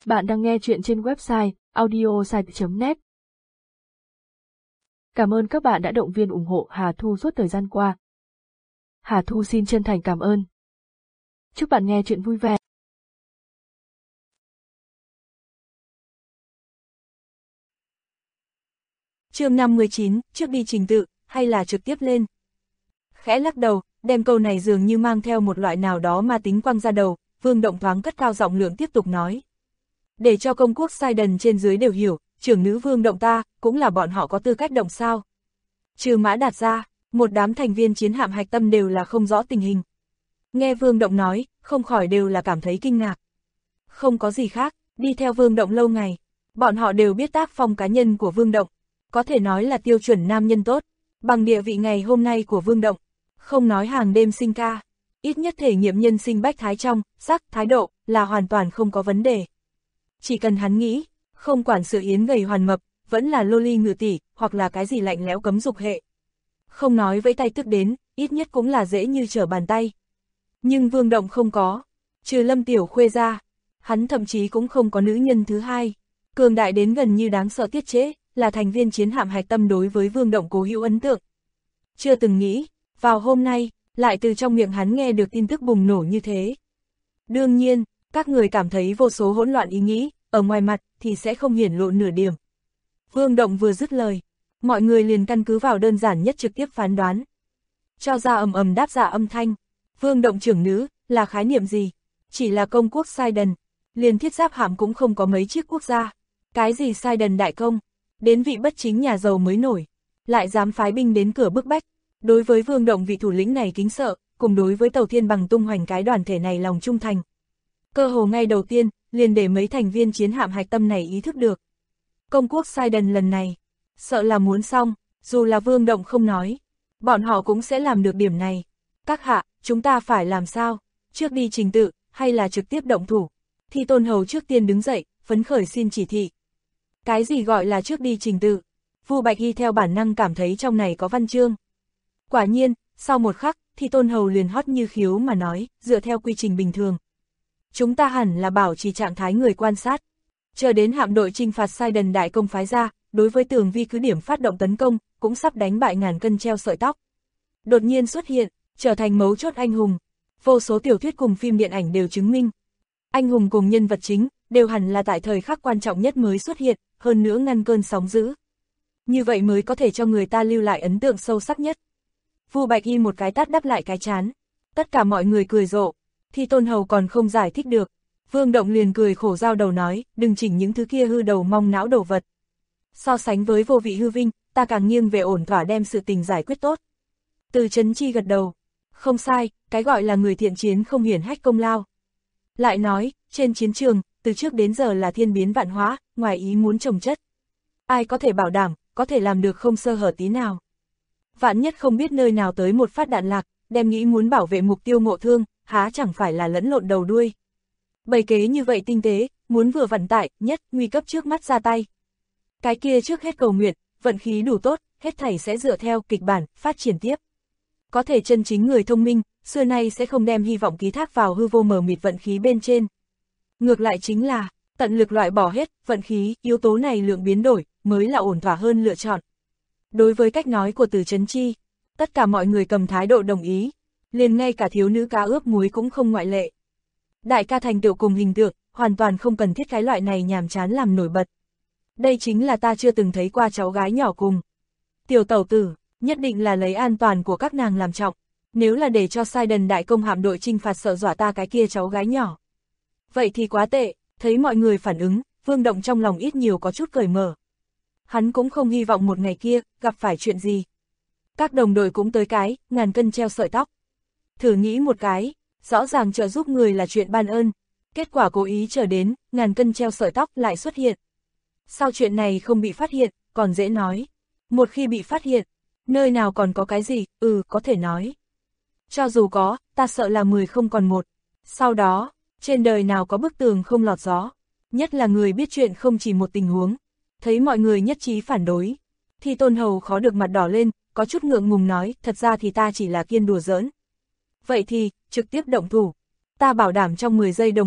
Bạn đang nghe chuyện trên website audiosite.net. Cảm ơn các bạn đã động viên ủng hộ Hà Thu suốt thời gian qua. Hà Thu xin chân thành cảm ơn. Chúc bạn nghe chuyện vui vẻ. Chương 59, trước đi trình tự, hay là trực tiếp lên? Khẽ lắc đầu, đem câu này dường như mang theo một loại nào đó mà tính quăng ra đầu, Vương Động thoáng cất cao giọng lượng tiếp tục nói. Để cho công quốc Sidon trên dưới đều hiểu, trưởng nữ Vương Động ta, cũng là bọn họ có tư cách động sao. Trừ Mã Đạt ra, một đám thành viên chiến hạm hạch tâm đều là không rõ tình hình. Nghe Vương Động nói, không khỏi đều là cảm thấy kinh ngạc. Không có gì khác, đi theo Vương Động lâu ngày, bọn họ đều biết tác phong cá nhân của Vương Động, có thể nói là tiêu chuẩn nam nhân tốt, bằng địa vị ngày hôm nay của Vương Động, không nói hàng đêm sinh ca, ít nhất thể nghiệm nhân sinh bách thái trong, sắc, thái độ, là hoàn toàn không có vấn đề. Chỉ cần hắn nghĩ, không quản sự yến gầy hoàn mập, vẫn là loli ngự tỷ, hoặc là cái gì lạnh lẽo cấm dục hệ. Không nói với tay tức đến, ít nhất cũng là dễ như trở bàn tay. Nhưng Vương Động không có, trừ Lâm Tiểu Khuê ra, hắn thậm chí cũng không có nữ nhân thứ hai, cường đại đến gần như đáng sợ tiết chế, là thành viên chiến hạm hạch tâm đối với Vương Động cố hữu ấn tượng. Chưa từng nghĩ, vào hôm nay, lại từ trong miệng hắn nghe được tin tức bùng nổ như thế. Đương nhiên, các người cảm thấy vô số hỗn loạn ý nghĩ, ở ngoài mặt thì sẽ không hiển lộ nửa điểm. Vương Động vừa dứt lời, mọi người liền căn cứ vào đơn giản nhất trực tiếp phán đoán. Cho ra ầm ầm đáp dạ âm thanh, Vương Động trưởng nữ, là khái niệm gì? Chỉ là công quốc Sidon, liền thiết giáp hạm cũng không có mấy chiếc quốc gia. Cái gì Sidon đại công, đến vị bất chính nhà giàu mới nổi, lại dám phái binh đến cửa bức bách. Đối với Vương Động vị thủ lĩnh này kính sợ, cùng đối với Tàu Thiên Bằng tung hoành cái đoàn thể này lòng trung thành. Cơ hồ ngay đầu tiên, liền để mấy thành viên chiến hạm hạch tâm này ý thức được. Công quốc Sidon lần này, sợ là muốn xong, dù là Vương Động không nói, bọn họ cũng sẽ làm được điểm này. Các hạ, chúng ta phải làm sao? Trước đi trình tự, hay là trực tiếp động thủ? Thi Tôn Hầu trước tiên đứng dậy, phấn khởi xin chỉ thị. Cái gì gọi là trước đi trình tự? Vu Bạch Hy theo bản năng cảm thấy trong này có văn chương. Quả nhiên, sau một khắc, Thi Tôn Hầu liền hót như khiếu mà nói, dựa theo quy trình bình thường. Chúng ta hẳn là bảo trì trạng thái người quan sát. Chờ đến hạm đội trinh phạt Sidon đại công phái ra, đối với tường vi cứ điểm phát động tấn công, cũng sắp đánh bại ngàn cân treo sợi tóc. Đột nhiên xuất hiện, trở thành mấu chốt anh hùng. Vô số tiểu thuyết cùng phim điện ảnh đều chứng minh. Anh hùng cùng nhân vật chính, đều hẳn là tại thời khắc quan trọng nhất mới xuất hiện, hơn nữa ngăn cơn sóng dữ. Như vậy mới có thể cho người ta lưu lại ấn tượng sâu sắc nhất. Vu Bạch Hy một cái tát đắp lại cái chán. Tất cả mọi người cười rộ. Thi Tôn Hầu còn không giải thích được. Vương Động liền cười khổ giao đầu nói, đừng chỉnh những thứ kia hư đầu mong não đồ vật. So sánh với vô vị hư vinh, ta càng nghiêng về ổn thỏa đem sự tình giải quyết tốt. Từ Trấn Chi gật đầu. Không sai, cái gọi là người thiện chiến không hiển hách công lao. Lại nói, trên chiến trường, từ trước đến giờ là thiên biến vạn hóa, ngoài ý muốn trồng chất. Ai có thể bảo đảm, có thể làm được không sơ hở tí nào. Vạn nhất không biết nơi nào tới một phát đạn lạc, đem nghĩ muốn bảo vệ mục tiêu ngộ thương, há chẳng phải là lẫn lộn đầu đuôi. Bày kế như vậy tinh tế, muốn vừa vặn tại, nhất, nguy cấp trước mắt ra tay. Cái kia trước hết cầu nguyện, vận khí đủ tốt, hết thảy sẽ dựa theo kịch bản, phát triển tiếp. Có thể chân chính người thông minh, xưa nay sẽ không đem hy vọng ký thác vào hư vô mờ mịt vận khí bên trên. Ngược lại chính là, tận lực loại bỏ hết, vận khí, yếu tố này lượng biến đổi, mới là ổn thỏa hơn lựa chọn. Đối với cách nói của Từ Trấn Chi, tất cả mọi người cầm thái độ đồng ý, liền ngay cả thiếu nữ cá ướp muối cũng không ngoại lệ. Đại ca thành tựu cùng hình tượng, hoàn toàn không cần thiết cái loại này nhàm chán làm nổi bật. Đây chính là ta chưa từng thấy qua cháu gái nhỏ cùng. Tiểu tẩu tử, nhất định là lấy an toàn của các nàng làm trọng, nếu là để cho Sidon đại công hạm đội trinh phạt sợ dọa ta cái kia cháu gái nhỏ. Vậy thì quá tệ, thấy mọi người phản ứng, Vương Động trong lòng ít nhiều có chút cởi mở. Hắn cũng không hy vọng một ngày kia, gặp phải chuyện gì. Các đồng đội cũng tới cái, ngàn cân treo sợi tóc. Thử nghĩ một cái, rõ ràng trợ giúp người là chuyện ban ơn, kết quả cố ý chờ đến, ngàn cân treo sợi tóc lại xuất hiện. Sau chuyện này không bị phát hiện, còn dễ nói. Một khi bị phát hiện, nơi nào còn có cái gì, có thể nói. Cho dù có, ta sợ là 10 không còn một. Sau đó, trên đời nào có bức tường không lọt gió, nhất là người biết chuyện không chỉ một tình huống. Thấy mọi người nhất trí phản đối, Thi Tôn Hầu khó được mặt đỏ lên, có chút ngượng ngùng nói, thật ra thì ta chỉ là kiên đùa giỡn. Vậy thì, trực tiếp động thủ. Ta bảo đảm trong 10 giây đồng hồ,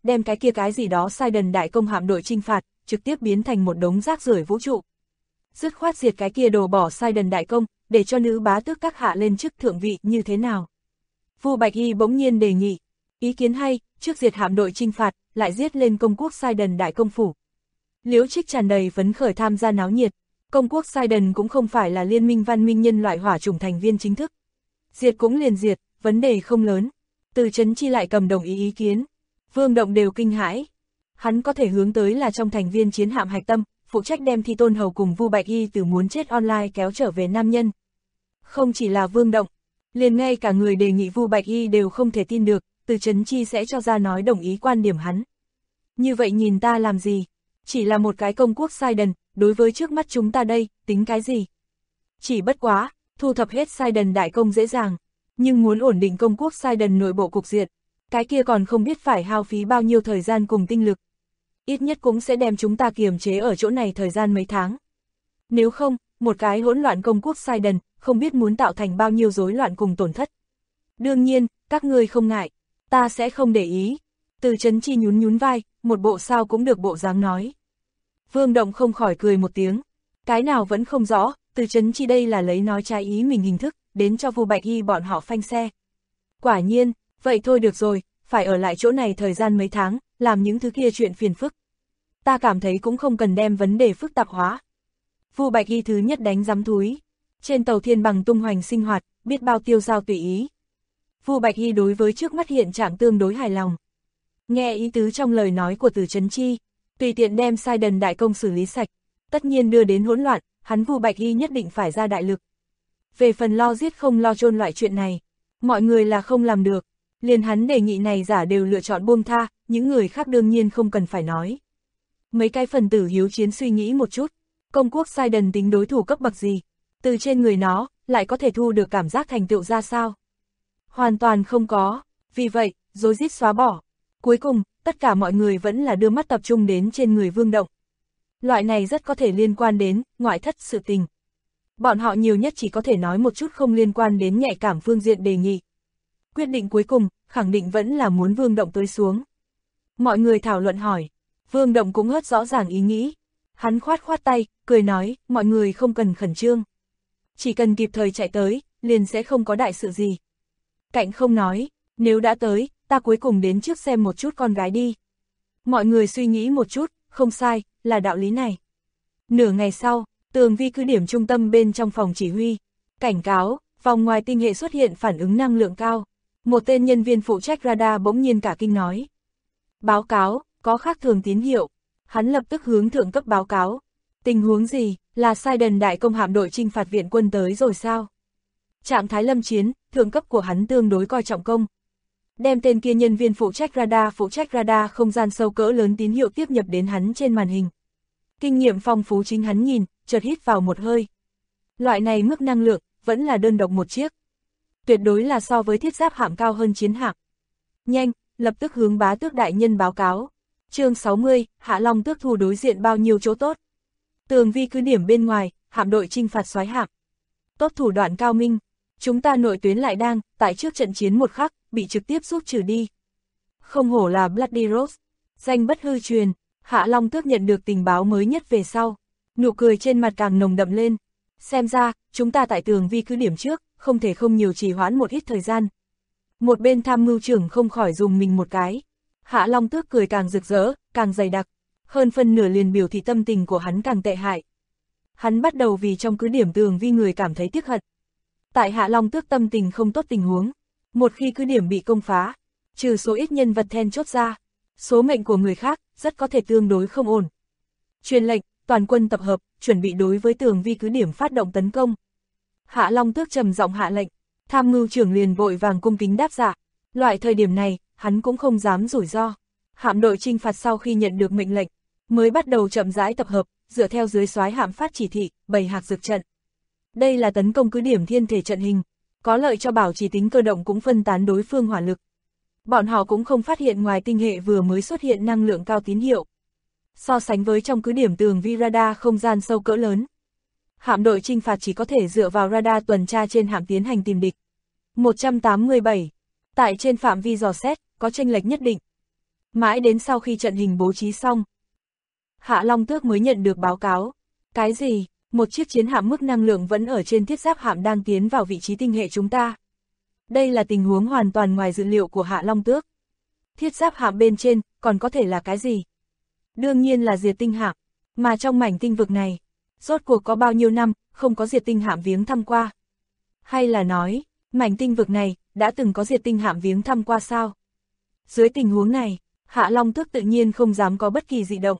đem cái gì đó Sidon đại công hạm đội chinh phạt, trực tiếp biến thành một đống rác rưởi vũ trụ. Dứt khoát diệt cái kia đồ bỏ Sidon đại công, để cho nữ bá tước các hạ lên chức thượng vị như thế nào? Vu Bạch Y bỗng nhiên đề nghị, ý kiến hay, trước diệt hạm đội chinh phạt, lại giết lên công quốc Sidon đại công phủ. Liễu Trích tràn đầy phấn khởi tham gia náo nhiệt, công quốc Sidon cũng không phải là liên minh văn minh nhân loại hỏa chủng thành viên chính thức. Diệt cũng liền diệt, vấn đề không lớn. Từ Chấn Chi lại cầm đồng ý kiến. Vương Động đều kinh hãi. Hắn có thể hướng tới là trong thành viên chiến hạm hạch tâm, phụ trách đem Thi Tôn Hầu cùng Vu Bạch Y từ muốn chết online kéo trở về nam nhân. Không chỉ là Vương Động, liền ngay cả người đề nghị Vu Bạch Y đều không thể tin được, Từ Chấn Chi sẽ cho ra nói đồng ý quan điểm hắn. Như vậy nhìn ta làm gì? Chỉ là một cái công quốc Sidon, đối với trước mắt chúng ta đây, tính cái gì? Chỉ bất quá, thu thập hết Sidon đại công dễ dàng, nhưng muốn ổn định công quốc Sidon nội bộ cục diện, cái kia còn không biết phải hao phí bao nhiêu thời gian cùng tinh lực. Ít nhất cũng sẽ đem chúng ta kiềm chế ở chỗ này thời gian mấy tháng. Nếu không, một cái hỗn loạn công quốc Sidon, không biết muốn tạo thành bao nhiêu rối loạn cùng tổn thất. Đương nhiên, các ngươi không ngại, ta sẽ không để ý. Từ Chấn Chi nhún vai, một bộ sao cũng được bộ dáng nói. Vương Động không khỏi cười một tiếng. Cái nào vẫn không rõ, Từ Chấn Chi đây là lấy nói trái ý mình hình thức, đến cho Vu Bạch Y bọn họ phanh xe. Quả nhiên, vậy thôi được rồi, phải ở lại chỗ này thời gian mấy tháng, làm những thứ kia chuyện phiền phức. Ta cảm thấy cũng không cần đem vấn đề phức tạp hóa. Vu Bạch Y thứ nhất đánh giám thúi. Trên tàu thiên bằng tung hoành sinh hoạt, biết bao tiêu dao tùy ý. Vu Bạch Y đối với trước mắt hiện trạng tương đối hài lòng. Nghe ý tứ trong lời nói của Từ Chấn Chi, tùy tiện đem Sidon đại công xử lý sạch, tất nhiên đưa đến hỗn loạn, hắn Vu Bạch Y nhất định phải ra đại lực. Về phần lo giết không lo chôn loại chuyện này, mọi người là không làm được, liền hắn đề nghị này giả đều lựa chọn buông tha, những người khác đương nhiên không cần phải nói. Mấy cái phần tử hiếu chiến suy nghĩ một chút, công quốc Sidon tính đối thủ cấp bậc gì, từ trên người nó, lại có thể thu được cảm giác thành tựu ra sao? Hoàn toàn không có, vì vậy, rối rít xóa bỏ. Cuối cùng, tất cả mọi người vẫn là đưa mắt tập trung đến trên người Vương Động. Loại này rất có thể liên quan đến ngoại thất sự tình. Bọn họ nhiều nhất chỉ có thể nói một chút không liên quan đến nhạy cảm phương diện đề nghị. Quyết định cuối cùng, khẳng định vẫn là muốn Vương Động tới xuống. Mọi người thảo luận hỏi, Vương Động cũng hớt rõ ràng ý nghĩ. Hắn khoát khoát tay, cười nói, mọi người không cần khẩn trương. Chỉ cần kịp thời chạy tới, liền sẽ không có đại sự gì. Cạnh không nói, nếu đã tới, ta cuối cùng đến trước xem một chút con gái đi. Mọi người suy nghĩ một chút, không sai, là đạo lý này. Nửa ngày sau, Tường Vi cứ điểm trung tâm bên trong phòng chỉ huy. Cảnh cáo, vòng ngoài tinh hệ xuất hiện phản ứng năng lượng cao. Một tên nhân viên phụ trách radar bỗng nhiên cả kinh nói. Báo cáo, có khác thường tín hiệu. Hắn lập tức hướng thượng cấp báo cáo. Tình huống gì, là Sidon đại công hạm đội chinh phạt viện quân tới rồi sao? Trạng thái lâm chiến, thượng cấp của hắn tương đối coi trọng công. Đem tên kia nhân viên phụ trách radar không gian sâu cỡ lớn tín hiệu tiếp nhập đến hắn trên màn hình. Kinh nghiệm phong phú chính hắn nhìn, chợt hít vào một hơi. Loại này mức năng lượng, vẫn là đơn độc một chiếc. Tuyệt đối là so với thiết giáp hạm cao hơn chiến hạm. Nhanh, lập tức hướng bá tước đại nhân báo cáo. Chương 60, Hạ Long tước thu đối diện bao nhiêu chỗ tốt. Tường Vi cứ điểm bên ngoài, hạm đội chinh phạt soái hạm. Tốt thủ đoạn cao minh. Chúng ta nội tuyến lại đang, tại trước trận chiến một khắc, bị trực tiếp rút trừ đi. Không hổ là Bloody Rose, danh bất hư truyền. Hạ Long tước nhận được tình báo mới nhất về sau. Nụ cười trên mặt càng nồng đậm lên. Xem ra, chúng ta tại Tường Vi cứ điểm trước, không thể không nhiều trì hoãn một ít thời gian. Một bên tham mưu trưởng không khỏi dùng mình một cái. Hạ Long tước cười càng rực rỡ, càng dày đặc. Hơn phân nửa liền biểu thị tâm tình của hắn càng tệ hại. Hắn bắt đầu vì trong cứ điểm Tường Vi người cảm thấy tiếc hận. Tại Hạ Long tước tâm tình không tốt tình huống, một khi cứ điểm bị công phá, trừ số ít nhân vật then chốt ra, số mệnh của người khác rất có thể tương đối không ổn. Truyền lệnh, toàn quân tập hợp, chuẩn bị đối với Tường Vi cứ điểm phát động tấn công. Hạ Long tước trầm giọng hạ lệnh, tham mưu trưởng liền vội vàng cung kính đáp dạ. Loại thời điểm này, hắn cũng không dám rủi ro. Hạm đội chinh phạt sau khi nhận được mệnh lệnh, mới bắt đầu chậm rãi tập hợp, dựa theo dưới soái hạm phát chỉ thị, bày hạc dược trận. Đây là tấn công cứ điểm thiên thể trận hình, có lợi cho bảo trì tính cơ động cũng phân tán đối phương hỏa lực. Bọn họ cũng không phát hiện ngoài tinh hệ vừa mới xuất hiện năng lượng cao tín hiệu. So sánh với trong cứ điểm Tường Vi radar không gian sâu cỡ lớn, hạm đội chinh phạt chỉ có thể dựa vào radar tuần tra trên hạm tiến hành tìm địch. 187. Tại trên phạm vi dò xét, có chênh lệch nhất định. Mãi đến sau khi trận hình bố trí xong, Hạ Long Tước mới nhận được báo cáo. Cái gì? Một chiếc chiến hạm mức năng lượng vẫn ở trên thiết giáp hạm đang tiến vào vị trí tinh hệ chúng ta. Đây là tình huống hoàn toàn ngoài dự liệu của Hạ Long Tước. Thiết giáp hạm bên trên, còn có thể là cái gì? Đương nhiên là diệt tinh hạm, mà trong mảnh tinh vực này, rốt cuộc có bao nhiêu năm, không có diệt tinh hạm viếng thăm qua. Hay là nói, mảnh tinh vực này, đã từng có diệt tinh hạm viếng thăm qua sao? Dưới tình huống này, Hạ Long Tước tự nhiên không dám có bất kỳ dị động.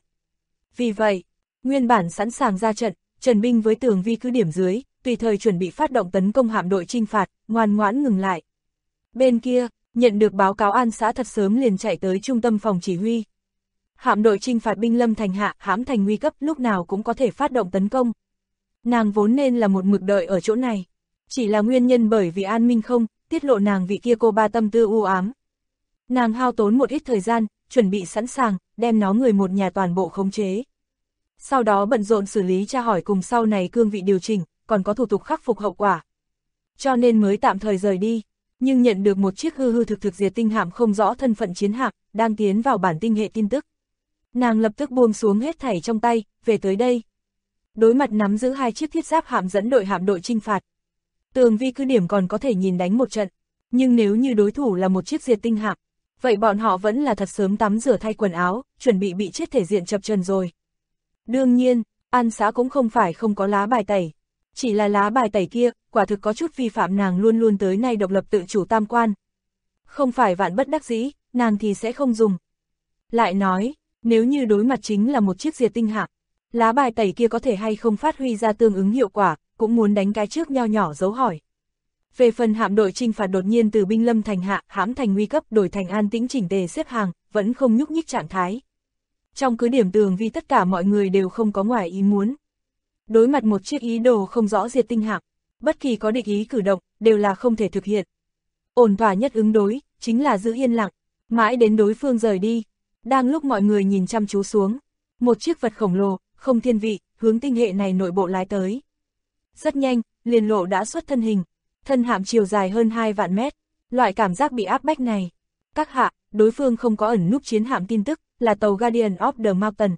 Vì vậy, nguyên bản sẵn sàng ra trận, Trần binh với Tường Vi cứ điểm dưới, tùy thời chuẩn bị phát động tấn công hạm đội chinh phạt, ngoan ngoãn ngừng lại. Bên kia, nhận được báo cáo An Xã thật sớm liền chạy tới trung tâm phòng chỉ huy. Hạm đội chinh phạt binh lâm thành hạ, hãm thành nguy cấp, lúc nào cũng có thể phát động tấn công. Nàng vốn nên là một mực đợi ở chỗ này, chỉ là nguyên nhân bởi vì An Minh không tiết lộ nàng vị kia cô ba tâm tư u ám. Nàng hao tốn một ít thời gian, chuẩn bị sẵn sàng, đem nó người một nhà toàn bộ khống chế. Sau đó bận rộn xử lý tra hỏi cùng sau này cương vị điều chỉnh, còn có thủ tục khắc phục hậu quả. Cho nên mới tạm thời rời đi, nhưng nhận được một chiếc hư hư thực thực diệt tinh hạm không rõ thân phận chiến hạm, đang tiến vào bản tinh hệ tin tức. Nàng lập tức buông xuống hết thảy trong tay, về tới đây. Đối mặt nắm giữ hai chiếc thiết giáp hạm dẫn đội hạm đội chinh phạt. Tường Vi cứ điểm còn có thể nhìn đánh một trận, nhưng nếu như đối thủ là một chiếc diệt tinh hạm, vậy bọn họ vẫn là thật sớm tắm rửa thay quần áo, chuẩn bị chết thể diện chập chờn rồi. Đương nhiên, An Xã cũng không phải không có lá bài tẩy. Chỉ là lá bài tẩy kia, quả thực có chút vi phạm nàng luôn luôn tới nay độc lập tự chủ tam quan. Không phải vạn bất đắc dĩ, nàng thì sẽ không dùng. Lại nói, nếu như đối mặt chính là một chiếc diệt tinh hạm, lá bài tẩy kia có thể hay không phát huy ra tương ứng hiệu quả, cũng muốn đánh cái trước nho nhỏ dấu hỏi. Về phần hạm đội chinh phạt đột nhiên từ binh lâm thành hạ, hãm thành nguy cấp đổi thành an tĩnh chỉnh tề xếp hàng, vẫn không nhúc nhích trạng thái. Trong cứ điểm Tường Vi tất cả mọi người đều không có ngoài ý muốn. Đối mặt một chiếc ý đồ không rõ diệt tinh hạm, bất kỳ có địch ý cử động, đều là không thể thực hiện. Ổn thỏa nhất ứng đối, chính là giữ yên lặng, mãi đến đối phương rời đi. Đang lúc mọi người nhìn chăm chú xuống, một chiếc vật khổng lồ, không thiên vị, hướng tinh hệ này nội bộ lái tới. Rất nhanh, liền lộ đã xuất thân hình, thân hạm chiều dài hơn 2 vạn mét, loại cảm giác bị áp bách này. Các hạ, đối phương không có ẩn núp chiến hạm tin tức, là tàu Guardian of the Mountain.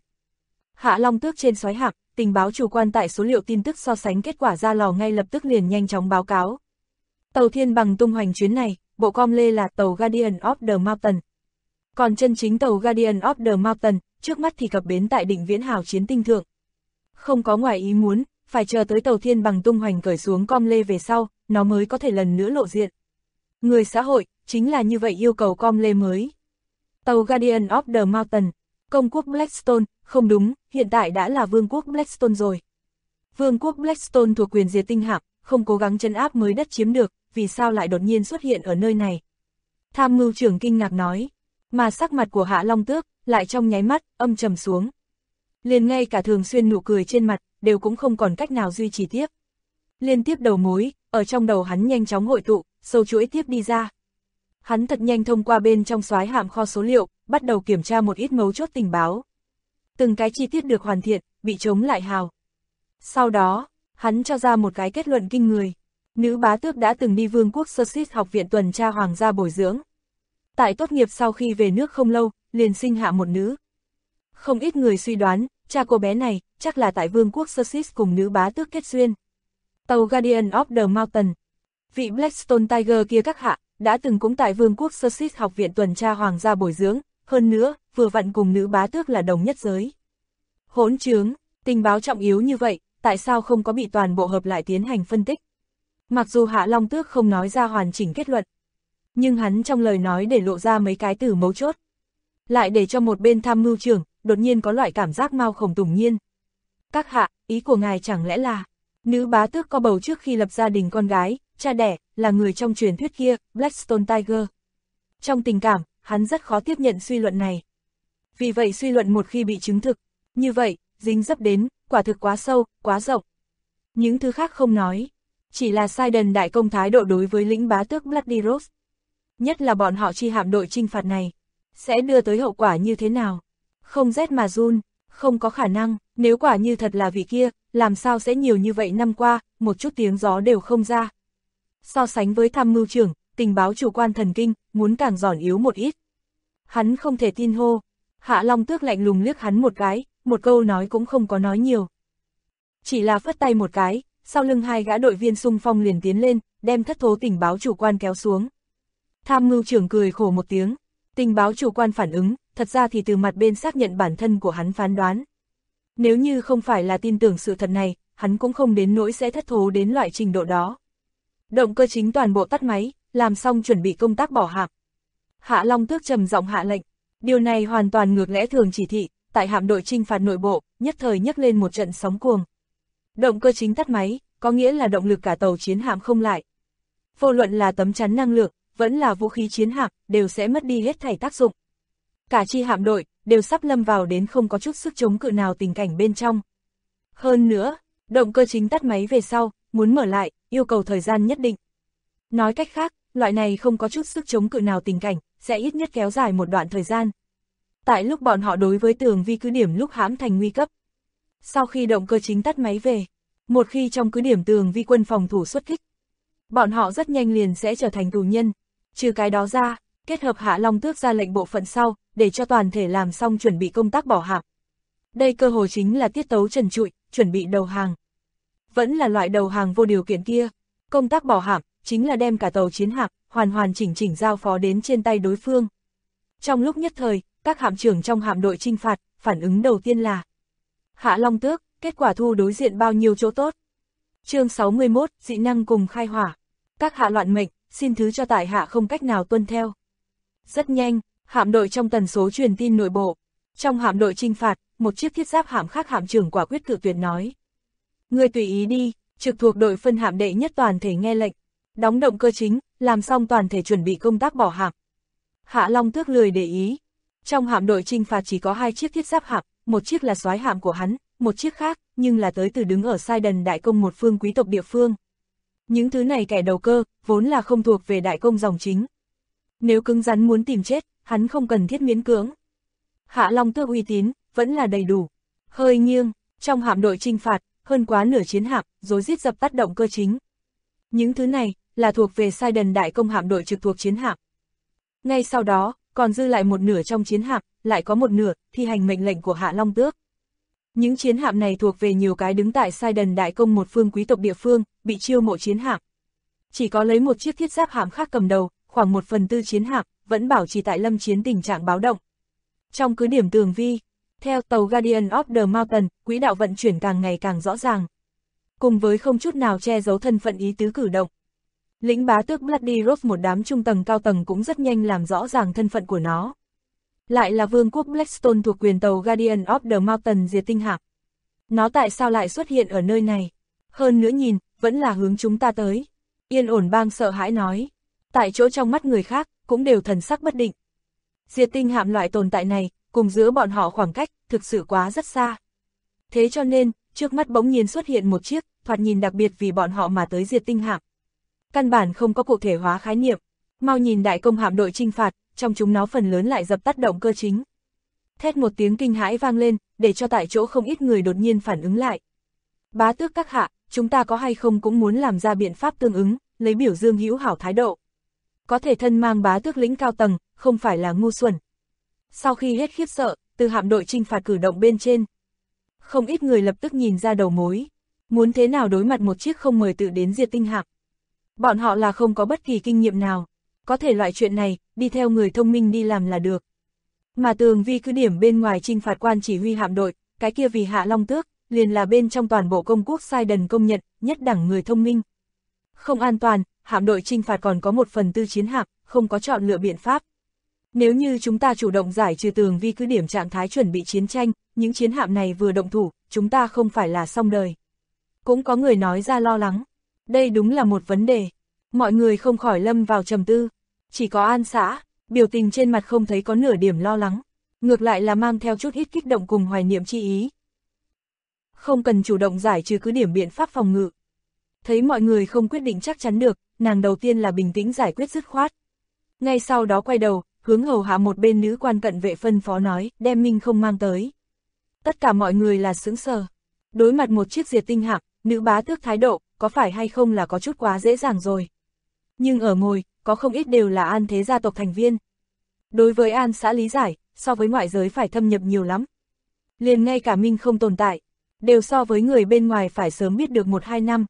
Hạ Long Tước trên soái hạm, tình báo chủ quan tại số liệu tin tức so sánh kết quả ra lò ngay lập tức liền nhanh chóng báo cáo. Tàu Thiên Bằng tung hoành chuyến này, bộ com lê là tàu Guardian of the Mountain. Còn chân chính tàu Guardian of the Mountain, trước mắt thì cập bến tại Định Viễn Hào chiến tinh thượng. Không có ngoài ý muốn, phải chờ tới tàu Thiên Bằng tung hoành cởi xuống com lê về sau, nó mới có thể lần nữa lộ diện. Người xã hội, chính là như vậy yêu cầu com lê mới. Tàu Guardian of the Mountain, công quốc Blackstone, không đúng, hiện tại đã là vương quốc Blackstone rồi. Vương quốc Blackstone thuộc quyền diệt tinh hạm, không cố gắng trấn áp mới đất chiếm được, vì sao lại đột nhiên xuất hiện ở nơi này? Tham mưu trưởng kinh ngạc nói, mà sắc mặt của Hạ Long Tước, lại trong nháy mắt, âm trầm xuống. Liền ngay cả thường xuyên nụ cười trên mặt, đều cũng không còn cách nào duy trì tiếp. Liên tiếp đầu mối, ở trong đầu hắn nhanh chóng hội tụ, sâu chuỗi tiếp đi ra. Hắn thật nhanh thông qua bên trong soái hạm kho số liệu, bắt đầu kiểm tra một ít mấu chốt tình báo. Từng cái chi tiết được hoàn thiện, bị chống lại hào. Sau đó, hắn cho ra một cái kết luận kinh người. Nữ bá tước đã từng đi Vương quốc Sussex học viện tuần tra hoàng gia bồi dưỡng. Tại tốt nghiệp sau khi về nước không lâu, liền sinh hạ một nữ. Không ít người suy đoán, cha cô bé này, chắc là tại Vương quốc Sussex cùng nữ bá tước kết duyên. Tàu Guardian of the Mountain. Vị Blackstone Tiger kia các hạ, đã từng cũng tại Vương quốc Sussex học viện tuần tra hoàng gia bồi dưỡng, hơn nữa, vừa vặn cùng nữ bá tước là đồng nhất giới. Hỗn trướng, tình báo trọng yếu như vậy, tại sao không có bị toàn bộ hợp lại tiến hành phân tích? Mặc dù Hạ Long Tước không nói ra hoàn chỉnh kết luận, nhưng hắn trong lời nói để lộ ra mấy cái từ mấu chốt. Lại để cho một bên tham mưu trưởng, đột nhiên có loại cảm giác mao khổng tủng nhiên. Các hạ, ý của ngài chẳng lẽ là, nữ bá tước có bầu trước khi lập gia đình con gái, cha đẻ, là người trong truyền thuyết kia, Blackstone Tiger. Trong tình cảm, hắn rất khó tiếp nhận suy luận này. Vì vậy suy luận một khi bị chứng thực, như vậy, dính dấp đến, quả thực quá sâu, quá rộng. Những thứ khác không nói, chỉ là Sidon đại công thái độ đối với lĩnh bá tước Bloody Rose. Nhất là bọn họ chi hạm đội chinh phạt này, sẽ đưa tới hậu quả như thế nào? Không rét mà run, không có khả năng, nếu quả như thật là vị kia, làm sao sẽ nhiều như vậy năm qua, một chút tiếng gió đều không ra. So sánh với tham mưu trưởng, tình báo chủ quan thần kinh, muốn càng giòn yếu một ít. Hắn không thể tin hô. Hạ Long Tước lạnh lùng liếc hắn một cái, một câu nói cũng không có nói nhiều. Chỉ là phất tay một cái, sau lưng hai gã đội viên xung phong liền tiến lên, đem thất thố tình báo chủ quan kéo xuống. Tham mưu trưởng cười khổ một tiếng, tình báo chủ quan phản ứng, thật ra thì từ mặt bên xác nhận bản thân của hắn phán đoán. Nếu như không phải là tin tưởng sự thật này, hắn cũng không đến nỗi sẽ thất thố đến loại trình độ đó. Động cơ chính toàn bộ tắt máy, làm xong chuẩn bị công tác bỏ hạm. Hạ Long Tước trầm giọng hạ lệnh, điều này hoàn toàn ngược lẽ thường chỉ thị, tại hạm đội chinh phạt nội bộ, nhất thời nhấc lên một trận sóng cuồng. Động cơ chính tắt máy, có nghĩa là động lực cả tàu chiến hạm không lại. Vô luận là tấm chắn năng lượng, vẫn là vũ khí chiến hạm, đều sẽ mất đi hết thảy tác dụng. Cả chi hạm đội, đều sắp lâm vào đến không có chút sức chống cự nào tình cảnh bên trong. Hơn nữa, động cơ chính tắt máy về sau, muốn mở lại, yêu cầu thời gian nhất định. Nói cách khác, loại này không có chút sức chống cự nào tình cảnh, sẽ ít nhất kéo dài một đoạn thời gian. Tại lúc bọn họ đối với tường vi cứ điểm lúc hãm thành nguy cấp. Sau khi động cơ chính tắt máy về, một khi trong cứ điểm tường vi quân phòng thủ xuất kích, bọn họ rất nhanh liền sẽ trở thành tù nhân. Trừ cái đó ra, kết hợp Hạ Long Tước ra lệnh bộ phận sau, để cho toàn thể làm xong chuẩn bị công tác bỏ hạm. Đây cơ hồ chính là tiết tấu trần trụi, chuẩn bị đầu hàng. Vẫn là loại đầu hàng vô điều kiện kia, công tác bỏ hạm, chính là đem cả tàu chiến hạm, hoàn chỉnh giao phó đến trên tay đối phương. Trong lúc nhất thời, các hạm trưởng trong hạm đội chinh phạt, phản ứng đầu tiên là Hạ Long Tước, kết quả thu đối diện bao nhiêu chỗ tốt. Chương 61, dị năng cùng khai hỏa. Các hạ loạn mệnh, xin thứ cho tại hạ không cách nào tuân theo. Rất nhanh, hạm đội trong tần số truyền tin nội bộ. Trong hạm đội chinh phạt, một chiếc thiết giáp hạm khác hạm trưởng quả quyết cự tuyệt nói. Ngươi tùy ý đi, trực thuộc đội phân hạm đệ nhất toàn thể nghe lệnh. Đóng động cơ chính, làm xong toàn thể chuẩn bị công tác bỏ hạm. Hạ Long Tước lười để ý. Trong hạm đội chinh phạt chỉ có 2 chiếc thiết giáp hạm, một chiếc là soái hạm của hắn, một chiếc khác, nhưng là tới từ đứng ở Sidon đại công một phương quý tộc địa phương. Những thứ này kẻ đầu cơ, vốn là không thuộc về đại công dòng chính. Nếu cứng rắn muốn tìm chết, hắn không cần thiết miễn cưỡng. Hạ Long Tước uy tín, vẫn là đầy đủ. Hơi nghiêng, trong hạm đội chinh phạt, hơn quá nửa chiến hạm, rối rít dập tắt động cơ chính. Những thứ này, là thuộc về Sidon đại công hạm đội trực thuộc chiến hạm. Ngay sau đó, còn dư lại một nửa trong chiến hạm, lại có một nửa, thi hành mệnh lệnh của Hạ Long Tước. Những chiến hạm này thuộc về nhiều cái đứng tại Sidon đại công một phương quý tộc địa phương, bị chiêu mộ chiến hạm. Chỉ có lấy một chiếc thiết giáp hạm khác cầm đầu, khoảng 1/4 chiến hạm, vẫn bảo trì tại lâm chiến tình trạng báo động. Trong cứ điểm tường vi, theo tàu Guardian of the Mountain, quỹ đạo vận chuyển càng ngày càng rõ ràng. Cùng với không chút nào che giấu thân phận ý tứ cử động. Lĩnh bá tước Bloody Rose một đám trung tầng cao tầng cũng rất nhanh làm rõ ràng thân phận của nó. Lại là vương quốc Blackstone thuộc quyền tàu Guardian of the Mountain diệt tinh hạm. Nó tại sao lại xuất hiện ở nơi này? Hơn nữa nhìn, vẫn là hướng chúng ta tới. Yên ổn bang sợ hãi nói. Tại chỗ trong mắt người khác, cũng đều thần sắc bất định. Diệt tinh hạm loại tồn tại này, cùng giữa bọn họ khoảng cách, thực sự quá rất xa. Thế cho nên, trước mắt bỗng nhiên xuất hiện một chiếc, thoạt nhìn đặc biệt vì bọn họ mà tới diệt tinh hạm. Căn bản không có cụ thể hóa khái niệm. Mau nhìn đại công hạm đội chinh phạt, trong chúng nó phần lớn lại dập tắt động cơ chính. Thét một tiếng kinh hãi vang lên, để cho tại chỗ không ít người đột nhiên phản ứng lại. Bá tước các hạ, chúng ta có hay không cũng muốn làm ra biện pháp tương ứng, lấy biểu dương hữu hảo thái độ. Có thể thân mang bá tước lĩnh cao tầng, không phải là ngu xuẩn. Sau khi hết khiếp sợ, từ hạm đội chinh phạt cử động bên trên, không ít người lập tức nhìn ra đầu mối. Muốn thế nào đối mặt một chiếc không mời tự đến diệt tinh hạm. Bọn họ là không có bất kỳ kinh nghiệm nào. Có thể loại chuyện này, đi theo người thông minh đi làm là được. Mà tường vi cứ điểm bên ngoài chinh phạt quan chỉ huy hạm đội, cái kia vì Hạ Long Tước, liền là bên trong toàn bộ công quốc Sidon công nhận, nhất đẳng người thông minh. Không an toàn, hạm đội chinh phạt còn có 1/4 chiến hạm, không có chọn lựa biện pháp. Nếu như chúng ta chủ động giải trừ tường vi cứ điểm trạng thái chuẩn bị chiến tranh, những chiến hạm này vừa động thủ, chúng ta không phải là xong đời. Cũng có người nói ra lo lắng. Đây đúng là một vấn đề. Mọi người không khỏi lâm vào trầm tư. Chỉ có An Xã, biểu tình trên mặt không thấy có nửa điểm lo lắng. Ngược lại là mang theo chút ít kích động cùng hoài niệm chi ý. Không cần chủ động giải trừ cứ điểm biện pháp phòng ngự. Thấy mọi người không quyết định chắc chắn được, nàng đầu tiên là bình tĩnh giải quyết dứt khoát. Ngay sau đó quay đầu, hướng hầu hạ một bên nữ quan cận vệ phân phó nói, đem Minh không mang tới. Tất cả mọi người là sững sờ. Đối mặt một chiếc diệt tinh hạm, nữ bá tước thái độ, có phải hay không là có chút quá dễ dàng rồi. Nhưng ở ngồi, có không ít đều là An Thế gia tộc thành viên. Đối với An xã lý giải, so với ngoại giới phải thâm nhập nhiều lắm. Liền ngay cả Minh không tồn tại, đều so với người bên ngoài phải sớm biết được 1-2 năm.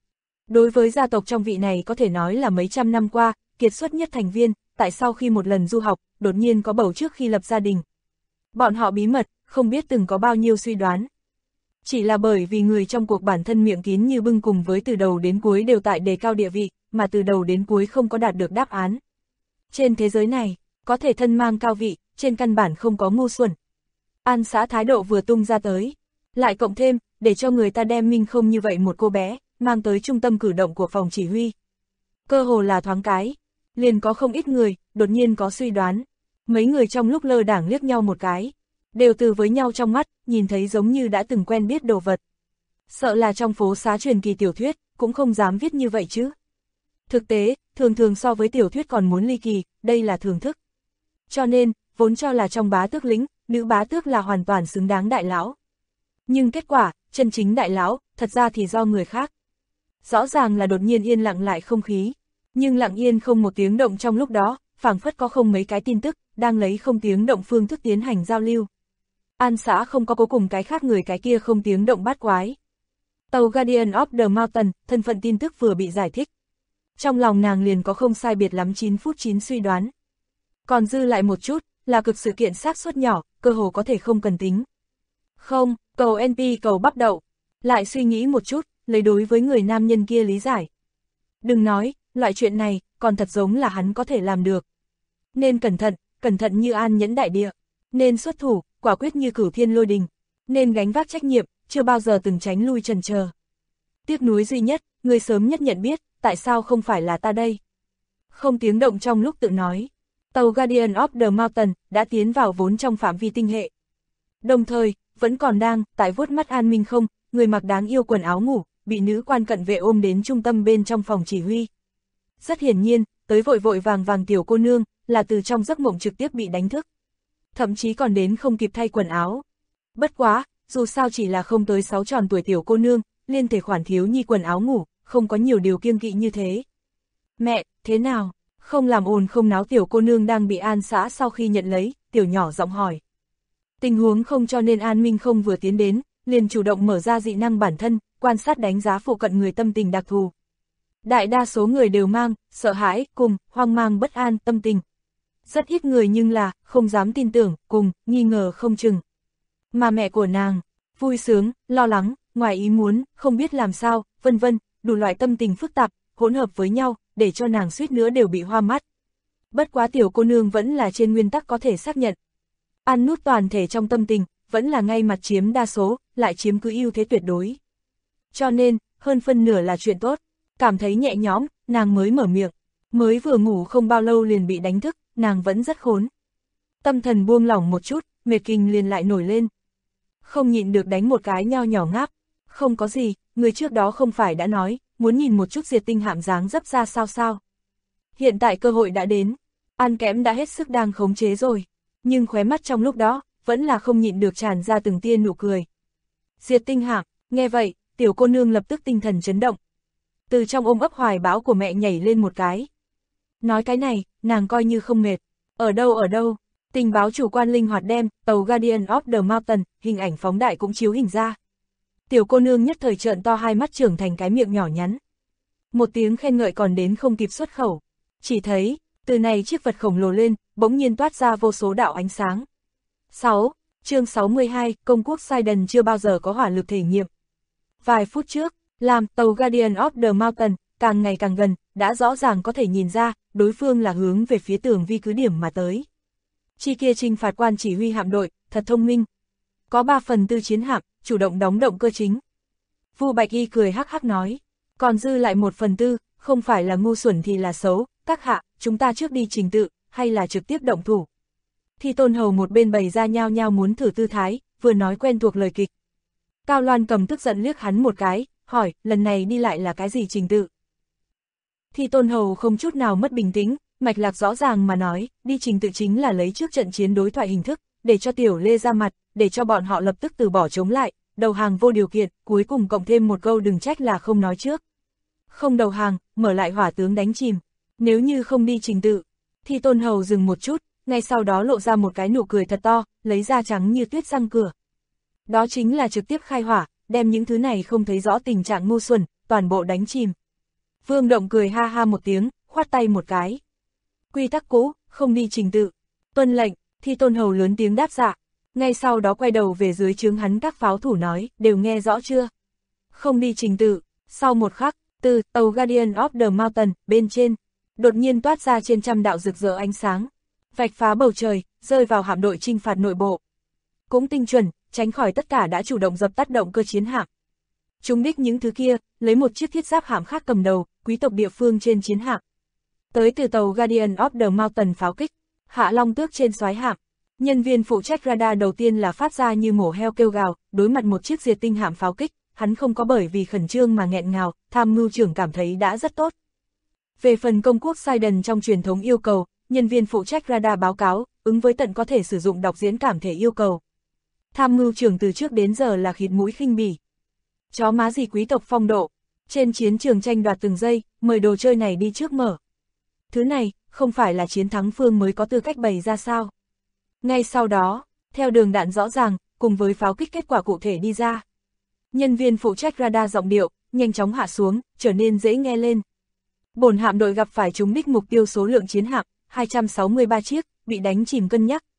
Đối với gia tộc trong vị này có thể nói là mấy trăm năm qua, kiệt xuất nhất thành viên, tại sau khi một lần du học, đột nhiên có bầu trước khi lập gia đình. Bọn họ bí mật, không biết từng có bao nhiêu suy đoán. Chỉ là bởi vì người trong cuộc bản thân miệng kín như bưng cùng với từ đầu đến cuối đều tại đề cao địa vị, mà từ đầu đến cuối không có đạt được đáp án. Trên thế giới này, có thể thân mang cao vị, trên căn bản không có ngu xuẩn. An xã thái độ vừa tung ra tới, lại cộng thêm, để cho người ta đem Minh không như vậy một cô bé, mang tới trung tâm cử động của phòng chỉ huy. Cơ hồ là thoáng cái, liền có không ít người, đột nhiên có suy đoán. Mấy người trong lúc lơ đảng liếc nhau một cái, đều từ với nhau trong mắt, nhìn thấy giống như đã từng quen biết đồ vật. Sợ là trong phố xá truyền kỳ tiểu thuyết, cũng không dám viết như vậy chứ. Thực tế, thường thường so với tiểu thuyết còn muốn ly kỳ, đây là thưởng thức. Cho nên, vốn cho là trong bá tước lĩnh, nữ bá tước là hoàn toàn xứng đáng đại lão. Nhưng kết quả, chân chính đại lão, thật ra thì do người khác. Rõ ràng là đột nhiên yên lặng lại không khí, nhưng lặng yên không một tiếng động trong lúc đó, phảng phất có không mấy cái tin tức, đang lấy không tiếng động phương thức tiến hành giao lưu. An xã không có cố cùng cái khác người cái kia không tiếng động bát quái. Tàu Guardian of the Mountain, thân phận tin tức vừa bị giải thích. Trong lòng nàng liền có không sai biệt lắm 9 phút 9 suy đoán. Còn dư lại một chút, là cực sự kiện xác suất nhỏ, cơ hồ có thể không cần tính. Không, cầu NP cầu bắp đậu. Lại suy nghĩ một chút, lấy đối với người nam nhân kia lý giải. Đừng nói, loại chuyện này, còn thật giống là hắn có thể làm được. Nên cẩn thận như an nhẫn đại địa. Nên xuất thủ, quả quyết như cửu thiên lôi đình. Nên gánh vác trách nhiệm, chưa bao giờ từng tránh lui chần chờ. Tiếc nuối duy nhất, người sớm nhất nhận biết, tại sao không phải là ta đây. Không tiếng động trong lúc tự nói. Tàu Guardian of the Mountain đã tiến vào vốn trong phạm vi tinh hệ. Đồng thời, vẫn còn đang, tại vuốt mắt An Minh không, người mặc đáng yêu quần áo ngủ, bị nữ quan cận vệ ôm đến trung tâm bên trong phòng chỉ huy. Rất hiển nhiên, tới vội vội vàng vàng tiểu cô nương, là từ trong giấc mộng trực tiếp bị đánh thức. Thậm chí còn đến không kịp thay quần áo. Bất quá, dù sao chỉ là không tới 6 tròn tuổi tiểu cô nương, liên thể khoản thiếu nhi quần áo ngủ, không có nhiều điều kiêng kỵ như thế. Mẹ, thế nào? Không làm ồn không náo tiểu cô nương đang bị An xã sau khi nhận lấy, tiểu nhỏ giọng hỏi. Tình huống không cho nên An Minh không vừa tiến đến, liền chủ động mở ra dị năng bản thân, quan sát đánh giá phụ cận người tâm tình đặc thù. Đại đa số người đều mang, sợ hãi, cùng, hoang mang bất an, tâm tình. Rất ít người nhưng là, không dám tin tưởng, cùng, nghi ngờ không chừng. Mà mẹ của nàng, vui sướng, lo lắng, ngoài ý muốn, không biết làm sao, vân vân, đủ loại tâm tình phức tạp, hỗn hợp với nhau, để cho nàng suýt nữa đều bị hoa mắt. Bất quá tiểu cô nương vẫn là trên nguyên tắc có thể xác nhận. An nút toàn thể trong tâm tình, vẫn là ngay mặt chiếm đa số, lại chiếm cứ ưu thế tuyệt đối. Cho nên, hơn phân nửa là chuyện tốt, cảm thấy nhẹ nhõm, nàng mới mở miệng. Mới vừa ngủ không bao lâu liền bị đánh thức, nàng vẫn rất khốn. Tâm thần buông lỏng một chút, mệt kinh liền lại nổi lên. Không nhịn được đánh một cái nho nhỏ ngáp. Không có gì, người trước đó không phải đã nói, muốn nhìn một chút diệt tinh hạm dáng dấp ra sao. Hiện tại cơ hội đã đến, An kẽm đã hết sức đang khống chế rồi. Nhưng khóe mắt trong lúc đó, vẫn là không nhịn được tràn ra từng tia nụ cười. Diệt tinh hạm, nghe vậy, tiểu cô nương lập tức tinh thần chấn động. Từ trong ôm ấp hoài bão của mẹ nhảy lên một cái. Nói cái này, nàng coi như không mệt. Ở đâu, tình báo chủ quan linh hoạt đem, tàu Guardian of the Mountain, hình ảnh phóng đại cũng chiếu hình ra. Tiểu cô nương nhất thời trợn to hai mắt trưởng thành cái miệng nhỏ nhắn. Một tiếng khen ngợi còn đến không kịp xuất khẩu. Chỉ thấy, từ này chiếc vật khổng lồ lên, bỗng nhiên toát ra vô số đạo ánh sáng. 6. Chương 62, Công quốc Sidon chưa bao giờ có hỏa lực thể nghiệm. Vài phút trước, làm tàu Guardian of the Mountain, càng ngày càng gần, đã rõ ràng có thể nhìn ra, đối phương là hướng về phía tường vi cứ điểm mà tới. Chi kia trinh phạt quan chỉ huy hạm đội, thật thông minh. Có 3/4 chiến hạm, chủ động đóng động cơ chính. Vu Bạch Y cười hắc hắc nói, còn dư lại 1/4, không phải là ngu xuẩn thì là xấu, các hạ, chúng ta trước đi trình tự, hay là trực tiếp động thủ. Thi Tôn Hầu một bên bày ra nhao nhao muốn thử tư thái, vừa nói quen thuộc lời kịch. Cao Loan Cầm tức giận liếc hắn một cái, hỏi, lần này đi lại là cái gì trình tự? Thi Tôn Hầu không chút nào mất bình tĩnh, mạch lạc rõ ràng mà nói, đi trình tự chính là lấy trước trận chiến đối thoại hình thức, để cho Tiểu Lê ra mặt, để cho bọn họ lập tức từ bỏ chống lại, đầu hàng vô điều kiện, cuối cùng cộng thêm một câu đừng trách là không nói trước. Không đầu hàng, mở lại hỏa tướng đánh chìm, nếu như không đi trình tự. Thi Tôn Hầu dừng một chút, ngay sau đó lộ ra một cái nụ cười thật to, lấy ra trắng như tuyết răng cửa. Đó chính là trực tiếp khai hỏa, đem những thứ này không thấy rõ tình trạng ngu xuẩn, toàn bộ đánh chìm. Vương Động cười ha ha một tiếng, khoát tay một cái. Quy tắc cũ, không đi trình tự. Tuân lệnh, Thi Tôn Hầu lớn tiếng đáp dạ. Ngay sau đó quay đầu về dưới trướng hắn các pháo thủ nói, đều nghe rõ chưa? Không đi trình tự. Sau một khắc, từ tàu Guardian of the Mountain, bên trên, đột nhiên toát ra trên trăm đạo rực rỡ ánh sáng. Vạch phá bầu trời, rơi vào hạm đội chinh phạt nội bộ. Cũng tinh chuẩn, tránh khỏi tất cả đã chủ động dập tắt động cơ chiến hạm. Chúng đích những thứ kia, lấy một chiếc thiết giáp hạm khác cầm đầu, quý tộc địa phương trên chiến hạm. Tới từ tàu Guardian of the Mountain pháo kích, Hạ Long Tước trên soái hạm. Nhân viên phụ trách radar đầu tiên là phát ra như mổ heo kêu gào, đối mặt một chiếc diệt tinh hạm pháo kích, hắn không có bởi vì khẩn trương mà nghẹn ngào, tham mưu trưởng cảm thấy đã rất tốt. Về phần công quốc Sidon trong truyền thống yêu cầu, nhân viên phụ trách radar báo cáo, ứng với tận có thể sử dụng đọc diễn cảm thể yêu cầu. Tham mưu trưởng từ trước đến giờ là khịt mũi khinh bỉ. Chó má gì quý tộc phong độ, trên chiến trường tranh đoạt từng giây, mời đồ chơi này đi trước mở. Thứ này, không phải là chiến thắng phương mới có tư cách bày ra sao. Ngay sau đó, theo đường đạn rõ ràng, cùng với pháo kích kết quả cụ thể đi ra. Nhân viên phụ trách radar giọng điệu, nhanh chóng hạ xuống, trở nên dễ nghe lên. Bổn hạm đội gặp phải trúng đích mục tiêu số lượng chiến hạm, 263 chiếc, bị đánh chìm cân nhắc,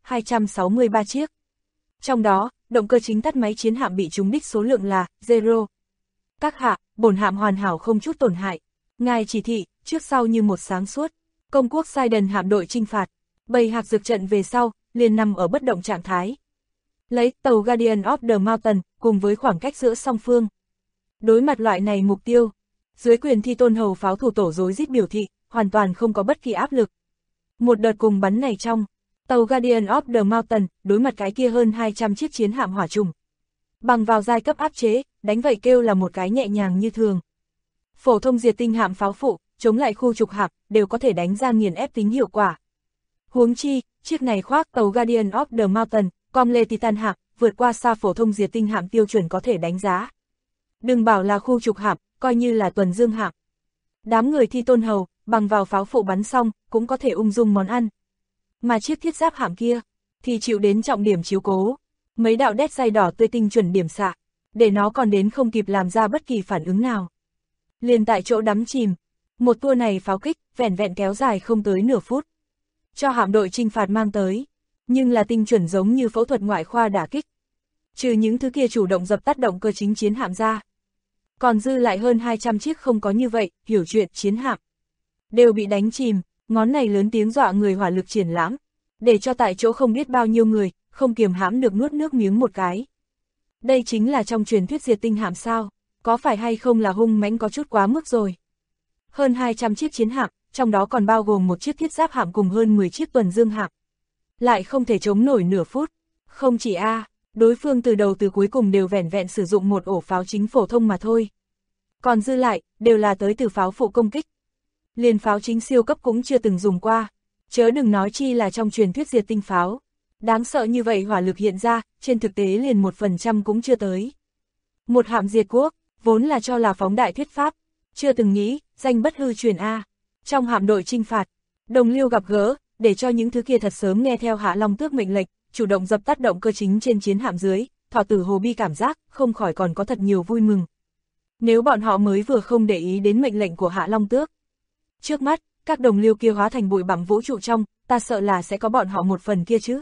263 chiếc. Trong đó, động cơ chính tắt máy chiến hạm bị trúng đích số lượng là 0. Các hạ, bổn hạm hoàn hảo không chút tổn hại. Ngài chỉ thị, trước sau như một sáng suốt. Công quốc Sidon hạm đội chinh phạt. Bầy hạc dược trận về sau, liền nằm ở bất động trạng thái. Lấy tàu Guardian of the Mountain, cùng với khoảng cách giữa song phương. Đối mặt loại này mục tiêu, dưới quyền Thi Tôn Hầu pháo thủ tổ rối rít biểu thị, hoàn toàn không có bất kỳ áp lực. Một đợt cùng bắn này trong, tàu Guardian of the Mountain, đối mặt cái kia hơn 200 chiếc chiến hạm hỏa trùng. Bằng vào giai cấp áp chế, đánh vậy kêu là một cái nhẹ nhàng như thường. Phổ thông diệt tinh hạm pháo phụ, chống lại khu trục hạm, đều có thể đánh ra nghiền ép tính hiệu quả. Huống chi, chiếc này khoác tàu Guardian of the Mountain, Comle Titan hạm, vượt qua xa phổ thông diệt tinh hạm tiêu chuẩn có thể đánh giá. Đừng bảo là khu trục hạm, coi như là tuần dương hạm. Đám người Thi Tôn Hầu, bằng vào pháo phụ bắn xong, cũng có thể ung dung món ăn. Mà chiếc thiết giáp hạm kia, thì chịu đến trọng điểm chiếu cố. Mấy đạo đét dây đỏ tươi tinh chuẩn điểm xạ, để nó còn đến không kịp làm ra bất kỳ phản ứng nào. Liền tại chỗ đắm chìm, một tour này pháo kích, vẻn vẹn kéo dài không tới nửa phút. Cho hạm đội chinh phạt mang tới, nhưng là tinh chuẩn giống như phẫu thuật ngoại khoa đả kích. Trừ những thứ kia chủ động dập tắt động cơ chính chiến hạm ra. Còn dư lại hơn 200 chiếc không có như vậy, hiểu chuyện chiến hạm. Đều bị đánh chìm, ngón này lớn tiếng dọa người hỏa lực triển lãm, để cho tại chỗ không biết bao nhiêu người, không kiềm hãm được nuốt nước miếng một cái. Đây chính là trong truyền thuyết diệt tinh hạm sao, có phải hay không là hung mãnh có chút quá mức rồi. Hơn 200 chiếc chiến hạm, trong đó còn bao gồm một chiếc thiết giáp hạm cùng hơn 10 chiếc tuần dương hạm. Lại không thể chống nổi nửa phút. Không chỉ đối phương từ đầu từ cuối cùng đều vẻn vẹn sử dụng một ổ pháo chính phổ thông mà thôi. Còn dư lại, đều là tới từ pháo phụ công kích. Liền pháo chính siêu cấp cũng chưa từng dùng qua. Chớ đừng nói chi là trong truyền thuyết diệt tinh pháo. Đáng sợ như vậy hỏa lực hiện ra, trên thực tế liền 1% cũng chưa tới. Một hạm diệt quốc, vốn là cho là phóng đại thuyết pháp. Chưa từng nghĩ, danh bất hư truyền Trong hạm đội chinh phạt, đồng liêu gặp gỡ, để cho những thứ kia thật sớm nghe theo Hạ Long Tước mệnh lệnh, chủ động dập tắt động cơ chính trên chiến hạm dưới, thọ tử hồ bi cảm giác, không khỏi còn có thật nhiều vui mừng. Nếu bọn họ mới vừa không để ý đến mệnh lệnh của Hạ Long Tước. Trước mắt, các đồng liêu kia hóa thành bụi bặm vũ trụ trong, ta sợ là sẽ có bọn họ một phần kia chứ.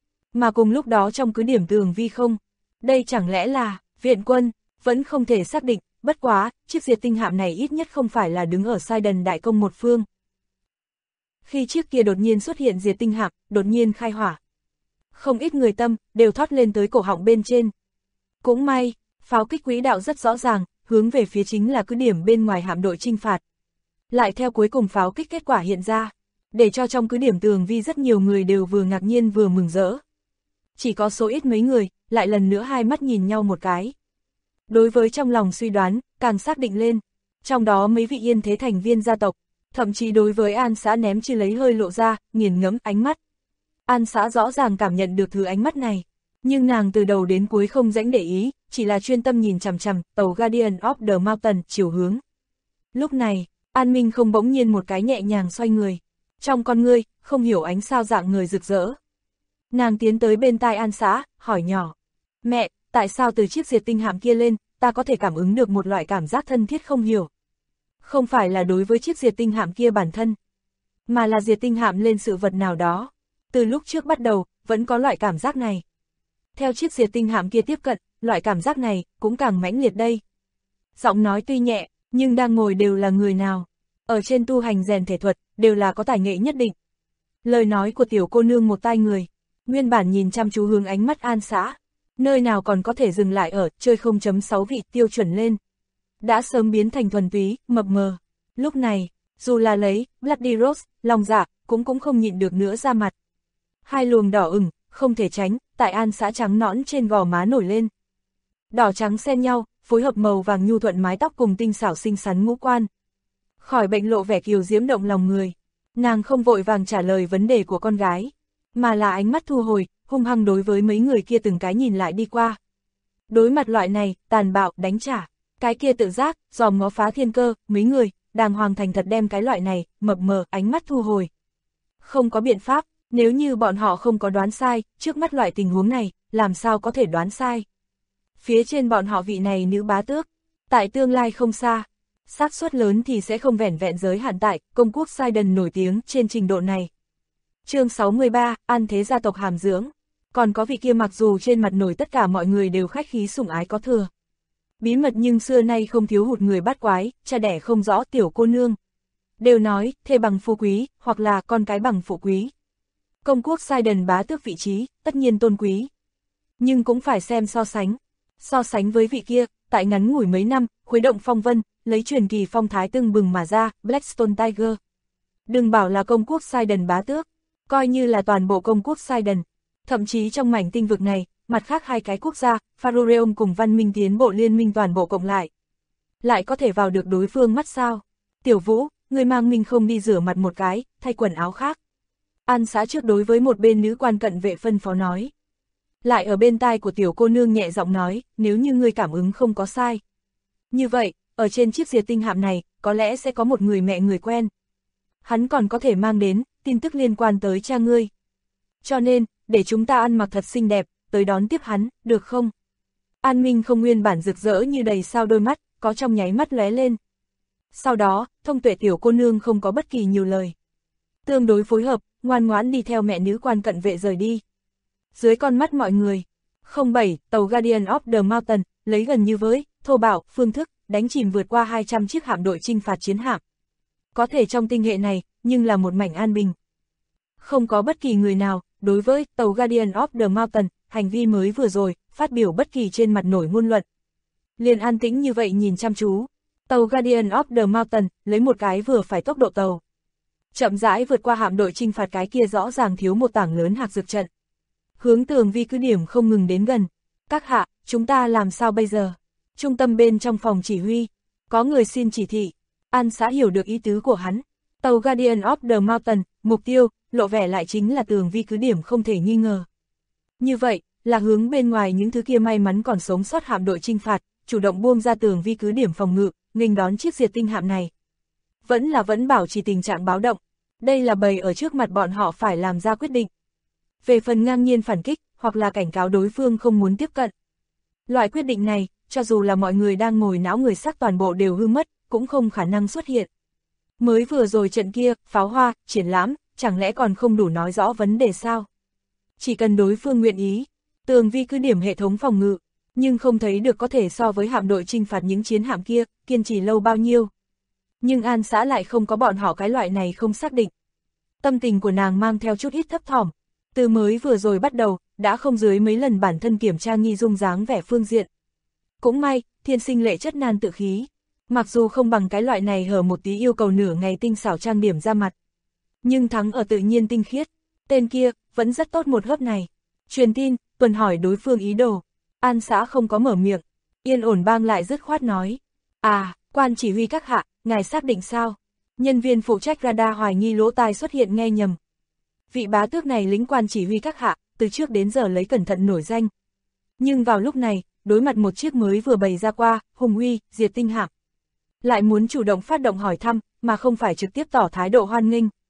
Mà cùng lúc đó trong cứ điểm tường vi không, đây chẳng lẽ là viện quân, vẫn không thể xác định, bất quá, chiếc diệt tinh hạm này ít nhất không phải là đứng ở Sidon đại công một phương. Khi chiếc kia đột nhiên xuất hiện diệt tinh hạm, đột nhiên khai hỏa. Không ít người tâm, đều thoát lên tới cổ họng bên trên. Cũng may, pháo kích quỹ đạo rất rõ ràng, hướng về phía chính là cứ điểm bên ngoài hạm đội chinh phạt. Lại theo cuối cùng pháo kích kết quả hiện ra, để cho trong cứ điểm tường vi rất nhiều người đều vừa ngạc nhiên vừa mừng rỡ. Chỉ có số ít mấy người, lại lần nữa hai mắt nhìn nhau một cái. Đối với trong lòng suy đoán, càng xác định lên. Trong đó mấy vị yên thế thành viên gia tộc, thậm chí đối với An xã ném chưa lấy hơi lộ ra, nghiền ngẫm ánh mắt. An xã rõ ràng cảm nhận được thứ ánh mắt này, nhưng nàng từ đầu đến cuối không rãnh để ý, chỉ là chuyên tâm nhìn chằm chằm tàu Guardian of the Mountain chiều hướng. Lúc này, An Minh không bỗng nhiên một cái nhẹ nhàng xoay người, Trong con ngươi, không hiểu ánh sao dạng người rực rỡ. Nàng tiến tới bên tai An Xã, hỏi nhỏ. Mẹ, tại sao từ chiếc diệt tinh hạm kia lên, ta có thể cảm ứng được một loại cảm giác thân thiết không hiểu. Không phải là đối với chiếc diệt tinh hạm kia bản thân, mà là diệt tinh hạm lên sự vật nào đó. Từ lúc trước bắt đầu, vẫn có loại cảm giác này. Theo chiếc diệt tinh hạm kia tiếp cận, loại cảm giác này cũng càng mãnh liệt đây. Giọng nói tuy nhẹ, nhưng đang ngồi đều là người nào. Ở trên tu hành rèn thể thuật, đều là có tài nghệ nhất định. Lời nói của tiểu cô nương một tai người, nguyên bản nhìn chăm chú hướng ánh mắt An Xã. Nơi nào còn có thể dừng lại ở chơi 0.6 vị tiêu chuẩn lên. Đã sớm biến thành thuần túy, mập mờ. Lúc này, dù là lấy Bloody Rose, lòng dạ, cũng không nhịn được nữa ra mặt. Hai luồng đỏ ửng, không thể tránh, tại An Xã trắng nõn trên gò má nổi lên. Đỏ trắng xen nhau, phối hợp màu vàng nhu thuận mái tóc cùng tinh xảo xinh xắn ngũ quan. Khỏi bệnh lộ vẻ kiều diễm động lòng người. Nàng không vội vàng trả lời vấn đề của con gái, mà là ánh mắt thu hồi, hung hăng đối với mấy người kia từng cái nhìn lại đi qua. Đối mặt loại này, tàn bạo, đánh trả, cái kia tự giác, dòm ngó phá thiên cơ, mấy người, đàng hoàng thành thật đem cái loại này, mập mờ, ánh mắt thu hồi. Không có biện pháp, nếu như bọn họ không có đoán sai, trước mắt loại tình huống này, làm sao có thể đoán sai. Phía trên bọn họ vị này nữ bá tước, tại tương lai không xa, xác suất lớn thì sẽ không vẻn vẹn giới hạn tại công quốc Sidon nổi tiếng trên trình độ này. Chương 63, An Thế gia tộc hàm dưỡng. Còn có vị kia mặc dù trên mặt nổi tất cả mọi người đều khách khí sủng ái có thừa. Bí mật nhưng xưa nay không thiếu hụt người bắt quái, cha đẻ không rõ tiểu cô nương. Đều nói, thê bằng phu quý, hoặc là con cái bằng phụ quý. Công quốc Sidon bá tước vị trí, tất nhiên tôn quý. Nhưng cũng phải xem so sánh. So sánh với vị kia, tại ngắn ngủi mấy năm, khuấy động phong vân, lấy truyền kỳ phong thái tưng bừng mà ra, Blackstone Tiger. Đừng bảo là công quốc Sidon bá tước, coi như là toàn bộ công quốc Sidon. Thậm chí trong mảnh tinh vực này, mặt khác hai cái quốc gia, Faroreum cùng văn minh tiến bộ liên minh toàn bộ cộng lại có thể vào được đối phương mắt sao. Tiểu Vũ, người mang mình không đi rửa mặt một cái, thay quần áo khác. An Xã trước đối với một bên nữ quan cận vệ phân phó nói. Lại ở bên tai của tiểu cô nương nhẹ giọng nói, nếu như ngươi cảm ứng không có sai. Như vậy, ở trên chiếc diệt tinh hạm này, có lẽ sẽ có một người mẹ người quen. Hắn còn có thể mang đến tin tức liên quan tới cha ngươi. Cho nên, để chúng ta ăn mặc thật xinh đẹp, tới đón tiếp hắn, được không? An Minh không nguyên bản rực rỡ như đầy sao đôi mắt, có trong nháy mắt lóe lên. Sau đó, thông tuệ tiểu cô nương không có bất kỳ nhiều lời. Tương đối phối hợp, ngoan ngoãn đi theo mẹ nữ quan cận vệ rời đi. Dưới con mắt mọi người, 07, tàu Guardian of the Mountain, lấy gần như với, thô bạo, phương thức, đánh chìm vượt qua 200 chiếc hạm đội chinh phạt chiến hạm. Có thể trong tinh hệ này, nhưng là một mảnh an bình. Không có bất kỳ người nào, đối với tàu Guardian of the Mountain, hành vi mới vừa rồi, phát biểu bất kỳ trên mặt nổi ngôn luận. Liền an tĩnh như vậy nhìn chăm chú, tàu Guardian of the Mountain, lấy một cái vừa phải tốc độ tàu. Chậm rãi vượt qua hạm đội chinh phạt cái kia rõ ràng thiếu một tảng lớn hạc dược trận. Hướng tường vi cứ điểm không ngừng đến gần. Các hạ, chúng ta làm sao bây giờ? Trung tâm bên trong phòng chỉ huy, có người xin chỉ thị. An Xã hiểu được ý tứ của hắn. Tàu Guardian of the Mountain, mục tiêu, lộ vẻ lại chính là tường vi cứ điểm không thể nghi ngờ. Như vậy, là hướng bên ngoài những thứ kia may mắn còn sống sót hạm đội chinh phạt, chủ động buông ra tường vi cứ điểm phòng ngự, nghênh đón chiếc diệt tinh hạm này. Vẫn bảo trì tình trạng báo động. Đây là bày ở trước mặt bọn họ phải làm ra quyết định. Về phần ngang nhiên phản kích, hoặc là cảnh cáo đối phương không muốn tiếp cận. Loại quyết định này, cho dù là mọi người đang ngồi não người sắc toàn bộ đều hư mất, cũng không khả năng xuất hiện. Mới vừa rồi trận kia, pháo hoa, triển lãm, chẳng lẽ còn không đủ nói rõ vấn đề sao? Chỉ cần đối phương nguyện ý, tường vi cứ điểm hệ thống phòng ngự, nhưng không thấy được có thể so với hạm đội chinh phạt những chiến hạm kia, kiên trì lâu bao nhiêu. Nhưng An Xã lại không có bọn họ cái loại này không xác định. Tâm tình của nàng mang theo chút ít thấp thỏm. Từ mới vừa rồi bắt đầu, đã không dưới mấy lần bản thân kiểm tra nghi dung dáng vẻ phương diện. Cũng may, thiên sinh lệ chất nan tự khí. Mặc dù không bằng cái loại này hở một tí yêu cầu nửa ngày tinh xảo trang điểm ra mặt. Nhưng thắng ở tự nhiên tinh khiết. Tên kia, vẫn rất tốt một hớp này. Truyền tin, tuần hỏi đối phương ý đồ. An Xã không có mở miệng. Yên ổn bang lại dứt khoát nói. À, quan chỉ huy các hạ, ngài xác định sao? Nhân viên phụ trách radar hoài nghi lỗ tai xuất hiện nghe nhầm. Vị bá tước này lĩnh quan chỉ huy các hạ, từ trước đến giờ lấy cẩn thận nổi danh. Nhưng vào lúc này, đối mặt một chiếc mới vừa bày ra qua, hùng uy, diệt tinh hạm. Lại muốn chủ động phát động hỏi thăm, mà không phải trực tiếp tỏ thái độ hoan nghênh.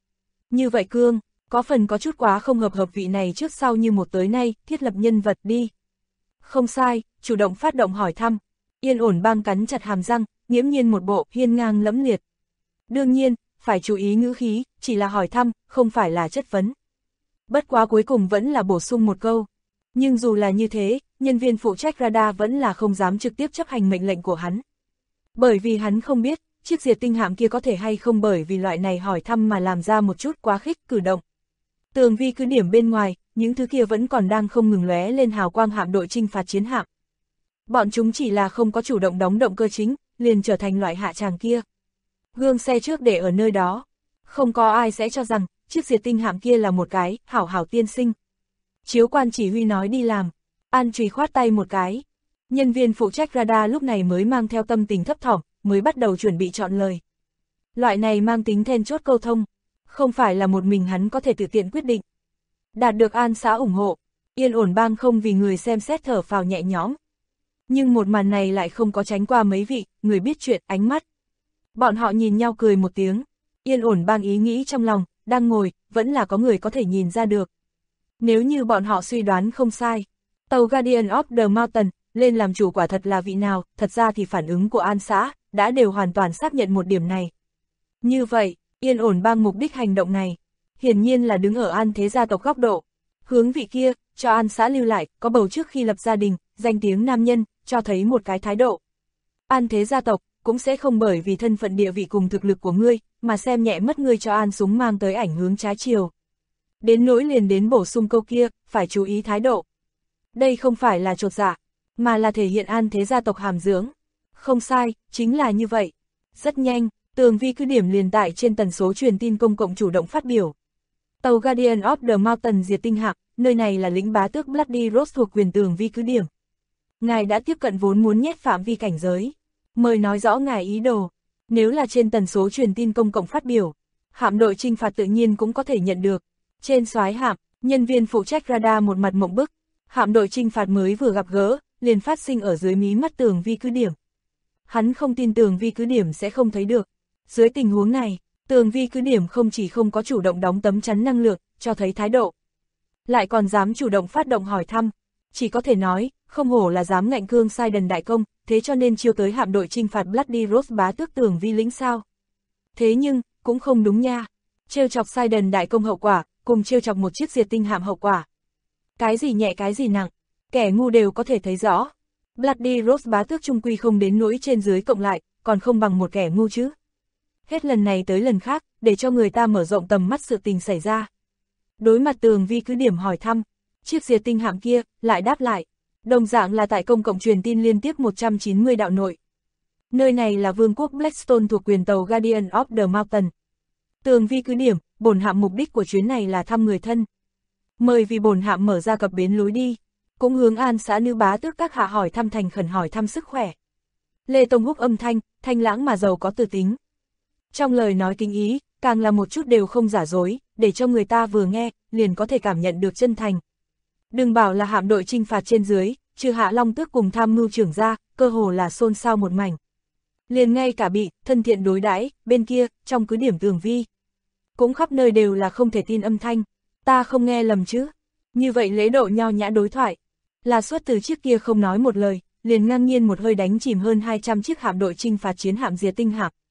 Như vậy Cương, có phần có chút quá không hợp vị này trước sau như một tới nay, thiết lập nhân vật đi. Không sai, chủ động phát động hỏi thăm. Yên Ổn Bang cắn chặt hàm răng, nghiễm nhiên một bộ hiên ngang lẫm liệt. Đương nhiên, phải chú ý ngữ khí, chỉ là hỏi thăm, không phải là chất vấn. Bất quá cuối cùng vẫn là bổ sung một câu. Nhưng dù là như thế, nhân viên phụ trách radar vẫn là không dám trực tiếp chấp hành mệnh lệnh của hắn. Bởi vì hắn không biết, chiếc diệt tinh hạm kia có thể hay không bởi vì loại này hỏi thăm mà làm ra một chút quá khích cử động. Tường vi cứ điểm bên ngoài, những thứ kia vẫn còn đang không ngừng lóe lên hào quang hạm đội chinh phạt chiến hạm. Bọn chúng chỉ là không có chủ động đóng động cơ chính, liền trở thành loại hạ tràng kia. Gương xe trước để ở nơi đó. Không có ai sẽ cho rằng, chiếc diệt tinh hạm kia là một cái, hảo hảo tiên sinh. Chiếu quan chỉ huy nói đi làm. An Trùy khoát tay một cái. Nhân viên phụ trách radar lúc này mới mang theo tâm tình thấp thỏm, mới bắt đầu chuẩn bị chọn lời. Loại này mang tính then chốt câu thông. Không phải là một mình hắn có thể tự tiện quyết định. Đạt được An xã ủng hộ, Yên Ổn Bang không vì người xem xét thở phào nhẹ nhõm. Nhưng một màn này lại không có tránh qua mấy vị, người biết chuyện, ánh mắt. Bọn họ nhìn nhau cười một tiếng. Yên Ổn Bang ý nghĩ trong lòng, đang ngồi, vẫn là có người có thể nhìn ra được. Nếu như bọn họ suy đoán không sai, tàu Guardian of the Mountain, lên làm chủ quả thật là vị nào, thật ra thì phản ứng của An xã, đã đều hoàn toàn xác nhận một điểm này. Như vậy, Yên Ổn Bang mục đích hành động này, hiển nhiên là đứng ở An thế gia tộc góc độ. Hướng vị kia, cho An xã lưu lại, có bầu trước khi lập gia đình, danh tiếng nam nhân, cho thấy một cái thái độ. An thế gia tộc, cũng sẽ không bởi vì thân phận địa vị cùng thực lực của ngươi, mà xem nhẹ mất ngươi cho An súng mang tới ảnh hướng trái chiều. Đến nỗi liền đến bổ sung câu kia, phải chú ý thái độ. Đây không phải là chột dạ, mà là thể hiện An thế gia tộc hàm dưỡng. Không sai, chính là như vậy. Rất nhanh, tường vi cứ điểm liền tại trên tần số truyền tin công cộng chủ động phát biểu. Tàu Guardian of the Mountain diệt tinh hạm, nơi này là lĩnh bá tước Bloody Rose thuộc quyền tường vi cứ điểm. Ngài đã tiếp cận vốn muốn nhét phạm vi cảnh giới. Mời nói rõ ngài ý đồ. Nếu là trên tần số truyền tin công cộng phát biểu, hạm đội chinh phạt tự nhiên cũng có thể nhận được. Trên soái hạm, nhân viên phụ trách radar một mặt mộng bức. Hạm đội chinh phạt mới vừa gặp gỡ, liền phát sinh ở dưới mí mắt tường vi cứ điểm. Hắn không tin tường vi cứ điểm sẽ không thấy được. Dưới tình huống này, tường vi cứ điểm không chỉ không có chủ động đóng tấm chắn năng lượng, cho thấy thái độ. Lại còn dám chủ động phát động hỏi thăm. Chỉ có thể nói, không hổ là dám ngạnh cương sai đần đại công, thế cho nên chiêu tới hạm đội chinh phạt Bloody Rose bá tước tường vi lĩnh sao. Thế nhưng, cũng không đúng nha. Trêu chọc sai đần đại công hậu quả, cùng trêu chọc một chiếc diệt tinh hạm hậu quả. Cái gì nhẹ cái gì nặng, kẻ ngu đều có thể thấy rõ. Bloody Rose bá tước trung quy không đến nỗi trên dưới cộng lại, còn không bằng một kẻ ngu chứ. Hết lần này tới lần khác, để cho người ta mở rộng tầm mắt sự tình xảy ra. Đối mặt tường vi cứ điểm hỏi thăm, chiếc diệt tinh hạm kia, lại đáp lại. Đồng dạng là tại công cộng truyền tin liên tiếp 190 đạo nội. Nơi này là vương quốc Blackstone thuộc quyền tàu Guardian of the Mountain. Tường vi cứ điểm, bổn hạm mục đích của chuyến này là thăm người thân. Mời vì bổn hạm mở ra cập bến lối đi, cũng hướng An xã nữ bá tước các hạ hỏi thăm thành khẩn hỏi thăm sức khỏe. Lê Tông Húc âm thanh, thanh lãng mà giàu có từ tính. Trong lời nói kính ý, càng là một chút đều không giả dối, để cho người ta vừa nghe, liền có thể cảm nhận được chân thành. Đừng bảo là hạm đội chinh phạt trên dưới, trừ Hạ Long Tước cùng tham mưu trưởng ra, cơ hồ là xôn xao một mảnh. Liền ngay cả bị, thân thiện đối đãi bên kia, trong cứ điểm tường vi. Cũng khắp nơi đều là không thể tin âm thanh, ta không nghe lầm chứ. Như vậy lễ độ nho nhã đối thoại, là xuất từ chiếc kia không nói một lời, liền ngang nhiên một hơi đánh chìm hơn 200 chiếc hạm đội chinh phạt chiến hạm diệt tinh hạm.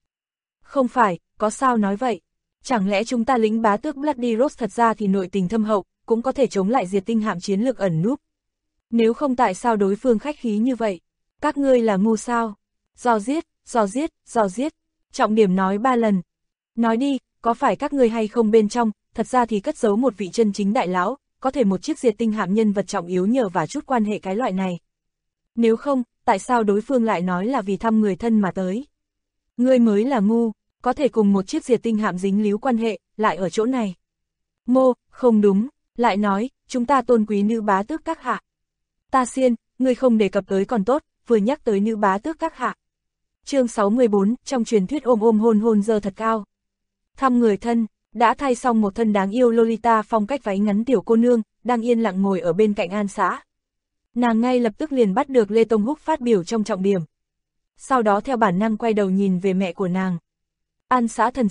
Không phải, có sao nói vậy? Chẳng lẽ chúng ta lính bá tước Bloody Rose thật ra thì nội tình thâm hậu, cũng có thể chống lại diệt tinh hạm chiến lược ẩn núp? Nếu không tại sao đối phương khách khí như vậy? Các ngươi là ngu sao? Dò giết, dò giết, dò giết. Trọng điểm nói 3 lần. Nói đi, có phải các ngươi hay không bên trong, thật ra thì cất giấu một vị chân chính đại lão, có thể một chiếc diệt tinh hạm nhân vật trọng yếu nhờ và chút quan hệ cái loại này. Nếu không, tại sao đối phương lại nói là vì thăm người thân mà tới? Ngươi mới là ngu, có thể cùng một chiếc diệt tinh hạm dính líu quan hệ, lại ở chỗ này. Mô, không đúng, lại nói, chúng ta tôn quý nữ bá tước các hạ. Ta xiên, ngươi không đề cập tới còn tốt, vừa nhắc tới nữ bá tước các hạ. Chương 64, trong truyền thuyết ôm ôm hôn hôn dơ thật cao. Thăm người thân, đã thay xong một thân đáng yêu Lolita phong cách váy ngắn tiểu cô nương, đang yên lặng ngồi ở bên cạnh An xã. Nàng ngay lập tức liền bắt được Lê Tông Húc phát biểu trong trọng điểm. Sau đó theo bản năng quay đầu nhìn về mẹ của nàng. An xã thần sắc,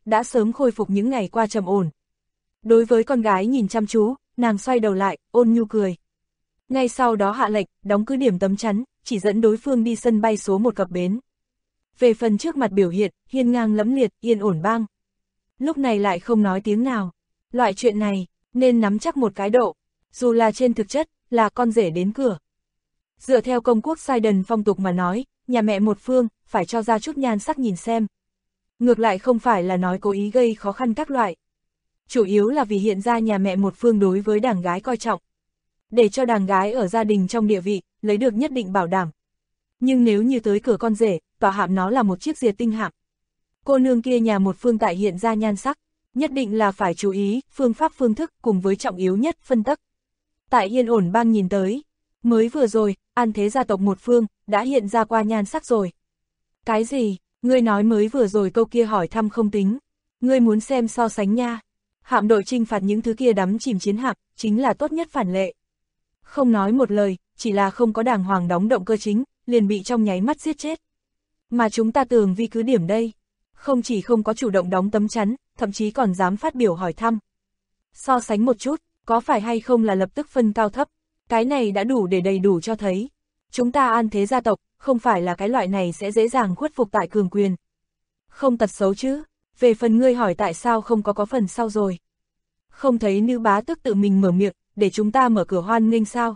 đã sớm khôi phục những ngày qua trầm ổn. Đối với con gái nhìn chăm chú, nàng xoay đầu lại, ôn nhu cười. Ngay sau đó hạ lệnh, đóng cứ điểm tấm chắn, chỉ dẫn đối phương đi sân bay số 1 cập bến. Về phần trước mặt biểu hiện, hiên ngang lẫm liệt, yên ổn bang. Lúc này lại không nói tiếng nào. Loại chuyện này, nên nắm chắc một cái độ, dù là trên thực chất, là con rể đến cửa. Dựa theo công quốc Sidon phong tục mà nói, nhà mẹ một phương, phải cho ra chút nhan sắc nhìn xem. Ngược lại không phải là nói cố ý gây khó khăn các loại. Chủ yếu là vì hiện ra nhà mẹ một phương đối với đàng gái coi trọng. Để cho đàng gái ở gia đình trong địa vị, lấy được nhất định bảo đảm. Nhưng nếu như tới cửa con rể, tòa hạm nó là một chiếc diệt tinh hạm. Cô nương kia nhà một phương tại hiện ra nhan sắc, nhất định là phải chú ý, phương pháp phương thức cùng với trọng yếu nhất phân tắc. Tại yên ổn bang nhìn tới, mới vừa rồi, An Thế gia tộc một phương, đã hiện ra qua nhan sắc rồi. Cái gì, ngươi nói mới vừa rồi câu kia hỏi thăm không tính, ngươi muốn xem so sánh nha. Hạm đội trinh phạt những thứ kia đắm chìm chiến hạm, chính là tốt nhất phản lệ. Không nói một lời, chỉ là không có đàng hoàng đóng động cơ chính, liền bị trong nháy mắt giết chết. Mà chúng ta tường vi cứ điểm đây, không chỉ không có chủ động đóng tấm chắn, thậm chí còn dám phát biểu hỏi thăm. So sánh một chút, có phải hay không là lập tức phân cao thấp, cái này đã đủ để đầy đủ cho thấy. Chúng ta An Thế gia tộc, không phải là cái loại này sẽ dễ dàng khuất phục tại cường quyền. Không tật xấu chứ, về phần ngươi hỏi tại sao không có phần sau rồi. Không thấy nữ bá tước tự mình mở miệng, để chúng ta mở cửa hoan nghênh sao.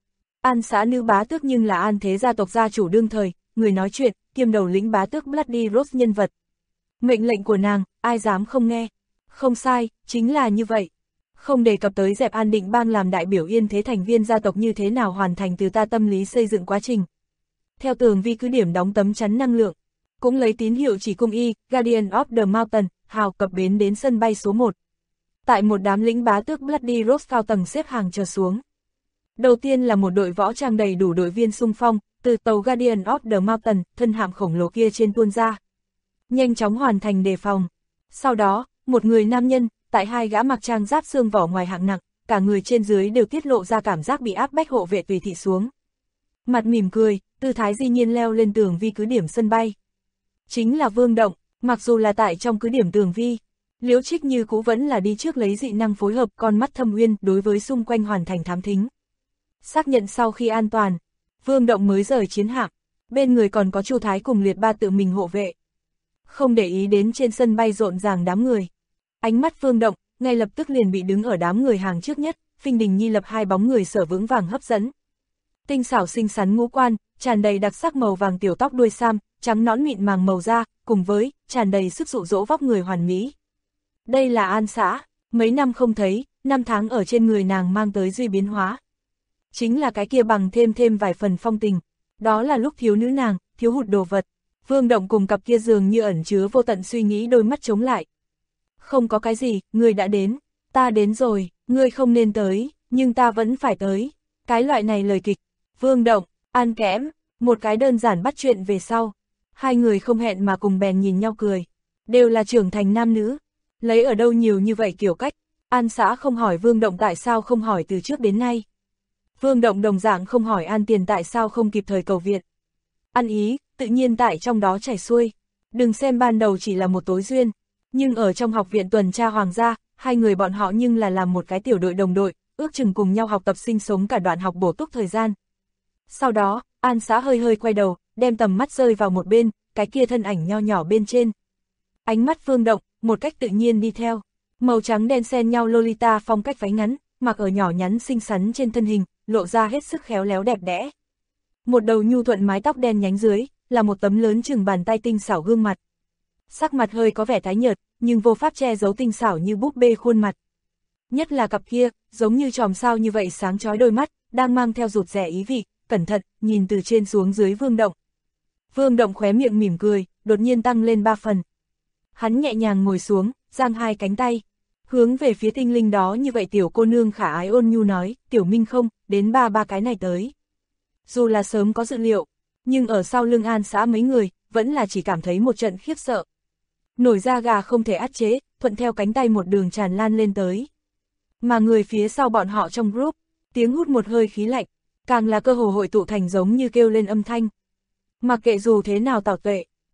An xã nữ bá tước nhưng là An Thế gia tộc gia chủ đương thời, người nói chuyện, kiêm đầu lĩnh bá tước Bloody Rose nhân vật. Mệnh lệnh của nàng, ai dám không nghe. Không sai, chính là như vậy. Không đề cập tới dẹp An Định bang làm đại biểu Yên Thế thành viên gia tộc như thế nào hoàn thành từ ta tâm lý xây dựng quá trình. Theo tường vi cứ điểm đóng tấm chắn năng lượng, cũng lấy tín hiệu chỉ cung y, Guardian of the Mountain, hào cập bến đến sân bay số 1. Tại một đám lĩnh bá tước Bloody Rose cao tầng xếp hàng chờ xuống. Đầu tiên là một đội võ trang đầy đủ đội viên xung phong, từ tàu Guardian of the Mountain, thân hạm khổng lồ kia trên tuôn ra. Nhanh chóng hoàn thành đề phòng. Sau đó, một người nam nhân, tại hai gã mặc trang giáp xương vỏ ngoài hạng nặng, cả người trên dưới đều tiết lộ ra cảm giác bị áp bách hộ vệ tùy thị xuống. Mặt mỉm cười, tư thái di nhiên leo lên tường vi cứ điểm sân bay. Chính là Vương Động, mặc dù là tại trong cứ điểm tường vi, Liễu Trích như cũ vẫn là đi trước lấy dị năng phối hợp con mắt thâm uyên đối với xung quanh hoàn thành thám thính. Xác nhận sau khi an toàn, Vương Động mới rời chiến hạm, bên người còn có Chu Thái cùng Liệt Ba tự mình hộ vệ. Không để ý đến trên sân bay rộn ràng đám người. Ánh mắt Vương Động, ngay lập tức liền bị đứng ở đám người hàng trước nhất, Phinh Đình Nhi lập hai bóng người sở vững vàng hấp dẫn. Tinh xảo xinh xắn ngũ quan, tràn đầy đặc sắc màu vàng tiểu tóc đuôi sam, trắng nõn mịn màng màu da, cùng với tràn đầy sức dụ dỗ vóc người hoàn mỹ. Đây là An xã, mấy năm không thấy, năm tháng ở trên người nàng mang tới duy biến hóa. Chính là cái kia bằng thêm vài phần phong tình, đó là lúc thiếu nữ nàng, thiếu hụt đồ vật. Vương Động cùng cặp kia dường như ẩn chứa vô tận suy nghĩ đôi mắt chống lại. Không có cái gì, ngươi đã đến, ta đến rồi, ngươi không nên tới, nhưng ta vẫn phải tới. Cái loại này lời kịch, Vương Động, An Kẽm, một cái đơn giản bắt chuyện về sau. Hai người không hẹn mà cùng bèn nhìn nhau cười, đều là trưởng thành nam nữ. Lấy ở đâu nhiều như vậy kiểu cách, An xã không hỏi Vương Động tại sao không hỏi từ trước đến nay. Vương Động đồng dạng không hỏi An Tiền tại sao không kịp thời cầu viện. Ăn ý, tự nhiên tại trong đó chảy xuôi. Đừng xem ban đầu chỉ là một tối duyên, nhưng ở trong học viện tuần tra hoàng gia, hai người bọn họ nhưng là làm một cái tiểu đội đồng đội, ước chừng cùng nhau học tập sinh sống cả đoạn học bổ túc thời gian. Sau đó, An xã hơi quay đầu, đem tầm mắt rơi vào một bên, cái kia thân ảnh nho nhỏ bên trên. Ánh mắt Vương Động, một cách tự nhiên đi theo. Màu trắng đen xen nhau Lolita phong cách váy ngắn, mặc ở nhỏ nhắn xinh xắn trên thân hình, lộ ra hết sức khéo léo đẹp đẽ. Một đầu nhu thuận mái tóc đen nhánh dưới, là một tấm lớn chừng bàn tay tinh xảo gương mặt. Sắc mặt hơi có vẻ tái nhợt, nhưng vô pháp che giấu tinh xảo như búp bê khuôn mặt. Nhất là cặp kia, giống như chòm sao như vậy sáng chói đôi mắt, đang mang theo rụt rè ý vị, cẩn thận, nhìn từ trên xuống dưới Vương Động. Vương Động khóe miệng mỉm cười, đột nhiên tăng lên 3 phần. Hắn nhẹ nhàng ngồi xuống, giang hai cánh tay, hướng về phía tinh linh đó như vậy tiểu cô nương khả ái ôn nhu nói, tiểu Minh không, đến ba cái này tới. Dù là sớm có dự liệu, nhưng ở sau lưng An xã mấy người, vẫn là chỉ cảm thấy một trận khiếp sợ. Nổi da gà không thể át chế, thuận theo cánh tay một đường tràn lan lên tới. Mà người phía sau bọn họ trong group, tiếng hút một hơi khí lạnh, càng là cơ hồ hội tụ thành giống như kêu lên âm thanh. Mặc kệ dù thế nào tảo tuệ,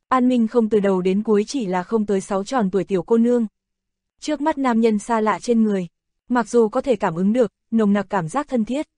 An Minh không từ đầu đến cuối chỉ là không tới 6 tròn tuổi tiểu cô nương. Trước mắt nam nhân xa lạ trên người, mặc dù có thể cảm ứng được, nồng nặc cảm giác thân thiết.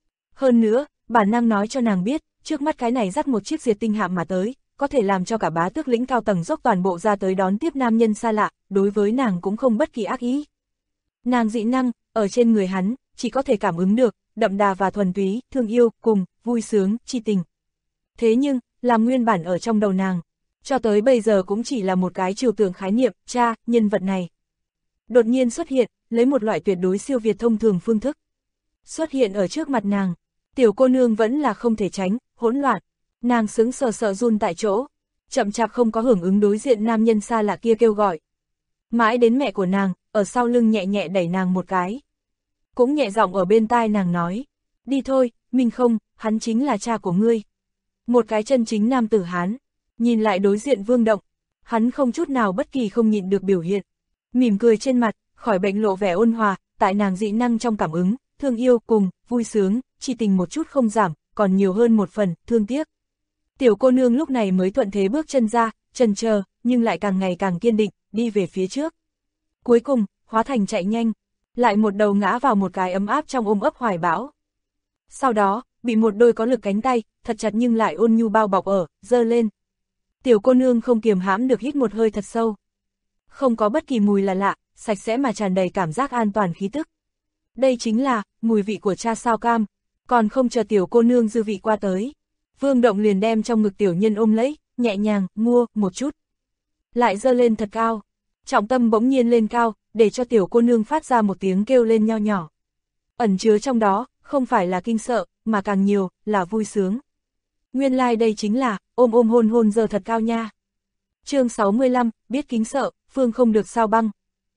Hơn nữa, bản năng nói cho nàng biết, trước mắt cái này dắt một chiếc diệt tinh hạm mà tới, có thể làm cho cả bá tước lĩnh cao tầng dốc toàn bộ ra tới đón tiếp nam nhân xa lạ, đối với nàng cũng không bất kỳ ác ý. Nàng dị năng, ở trên người hắn, chỉ có thể cảm ứng được, đậm đà và thuần túy, thương yêu, cùng, vui sướng, chi tình. Thế nhưng, làm nguyên bản ở trong đầu nàng, cho tới bây giờ cũng chỉ là một cái trừu tượng khái niệm, cha, nhân vật này. Đột nhiên xuất hiện, lấy một loại tuyệt đối siêu việt thông thường phương thức. Xuất hiện ở trước mặt nàng, tiểu cô nương vẫn là không thể tránh, hỗn loạn. Nàng sững sờ sợ run tại chỗ, chậm chạp không có hưởng ứng đối diện nam nhân xa lạ kia kêu gọi. Mãi đến mẹ của nàng, ở sau lưng nhẹ nhẹ đẩy nàng một cái. Cũng nhẹ giọng ở bên tai nàng nói, đi thôi, Minh không, hắn chính là cha của ngươi. Một cái chân chính nam tử Hán, nhìn lại đối diện Vương Động, hắn không chút nào bất kỳ không nhịn được biểu hiện. Mỉm cười trên mặt, khỏi bệnh lộ vẻ ôn hòa, tại nàng dị năng trong cảm ứng, thương yêu cùng, vui sướng, chỉ tình một chút không giảm, còn nhiều hơn một phần, thương tiếc. Tiểu cô nương lúc này mới thuận thế bước chân ra, chần chờ, nhưng lại càng ngày càng kiên định, đi về phía trước. Cuối cùng, hóa thành chạy nhanh, lại một đầu ngã vào một cái ấm áp trong ôm ấp hoài bão. Sau đó, bị một đôi có lực cánh tay, thật chặt nhưng lại ôn nhu bao bọc ở, giơ lên. Tiểu cô nương không kiềm hãm được hít một hơi thật sâu. Không có bất kỳ mùi là lạ, sạch sẽ mà tràn đầy cảm giác an toàn khí tức. Đây chính là, mùi vị của cha sao cam, còn không chờ tiểu cô nương dư vị qua tới. Vương Động liền đem trong ngực tiểu nhân ôm lấy, nhẹ nhàng, mua, một chút. Lại giơ lên thật cao, trọng tâm bỗng nhiên lên cao, để cho tiểu cô nương phát ra một tiếng kêu lên nho nhỏ. Ẩn chứa trong đó, không phải là kinh sợ, mà càng nhiều, là vui sướng. Nguyên lai đây chính là, ôm ôm hôn hôn giờ thật cao nha. Chương 65, biết kính sợ, Phương không được sao băng.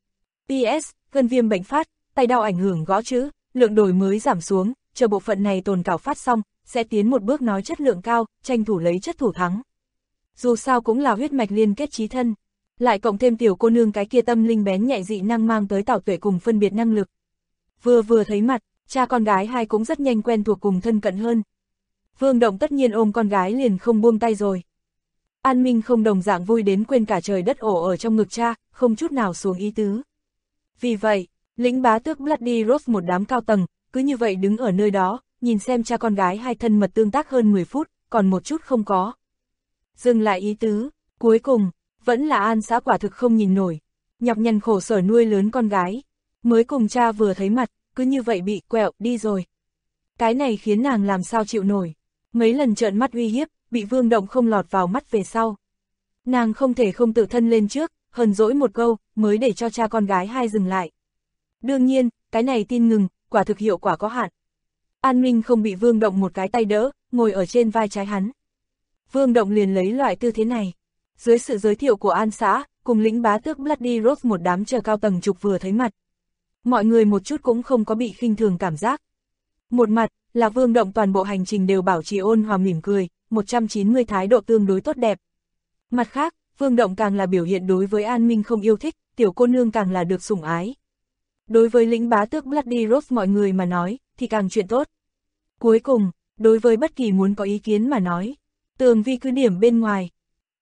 PS, gân viêm bệnh phát, tay đau ảnh hưởng gõ chữ, lượng đổi mới giảm xuống, chờ bộ phận này tồn cảo phát xong, sẽ tiến một bước nói chất lượng cao, tranh thủ lấy chất thủ thắng. Dù sao cũng là huyết mạch liên kết chí thân, lại cộng thêm tiểu cô nương cái kia tâm linh bén nhạy dị năng mang tới tảo tuệ cùng phân biệt năng lực. Vừa thấy mặt, cha con gái hai cũng rất nhanh quen thuộc cùng thân cận hơn. Vương Động tất nhiên ôm con gái liền không buông tay rồi. An Minh không đồng dạng vui đến quên cả trời đất ổ ở trong ngực cha, không chút nào xuống ý tứ. Vì vậy, lĩnh bá tước Bloody Rose một đám cao tầng, cứ như vậy đứng ở nơi đó, nhìn xem cha con gái hai thân mật tương tác hơn 10 phút, còn một chút không có. Dừng lại ý tứ, cuối cùng, vẫn là An xã quả thực không nhìn nổi, nhọc nhằn khổ sở nuôi lớn con gái, mới cùng cha vừa thấy mặt, cứ như vậy bị quẹo đi rồi. Cái này khiến nàng làm sao chịu nổi, mấy lần trợn mắt uy hiếp, bị Vương Động không lọt vào mắt về sau. Nàng không thể không tự thân lên trước, hờn dỗi một câu, mới để cho cha con gái hai dừng lại. Đương nhiên, cái này tin ngừng, quả thực hiệu quả có hạn. An Minh không bị Vương Động một cái tay đỡ, ngồi ở trên vai trái hắn. Vương Động liền lấy loại tư thế này. Dưới sự giới thiệu của An xã, cùng lĩnh bá tước Bloody Rose một đám chờ cao tầng trục vừa thấy mặt. Mọi người một chút cũng không có bị khinh thường cảm giác. Một mặt, là Vương Động toàn bộ hành trình đều bảo trì ôn hòa mỉm cười, 190 thái độ tương đối tốt đẹp. Mặt khác, Vương Động càng là biểu hiện đối với An Minh không yêu thích, tiểu cô nương càng là được sủng ái. Đối với lĩnh bá tước Bloody Rose mọi người mà nói, thì càng chuyện tốt. Cuối cùng, đối với bất kỳ muốn có ý kiến mà nói, tường vi cứ điểm bên ngoài.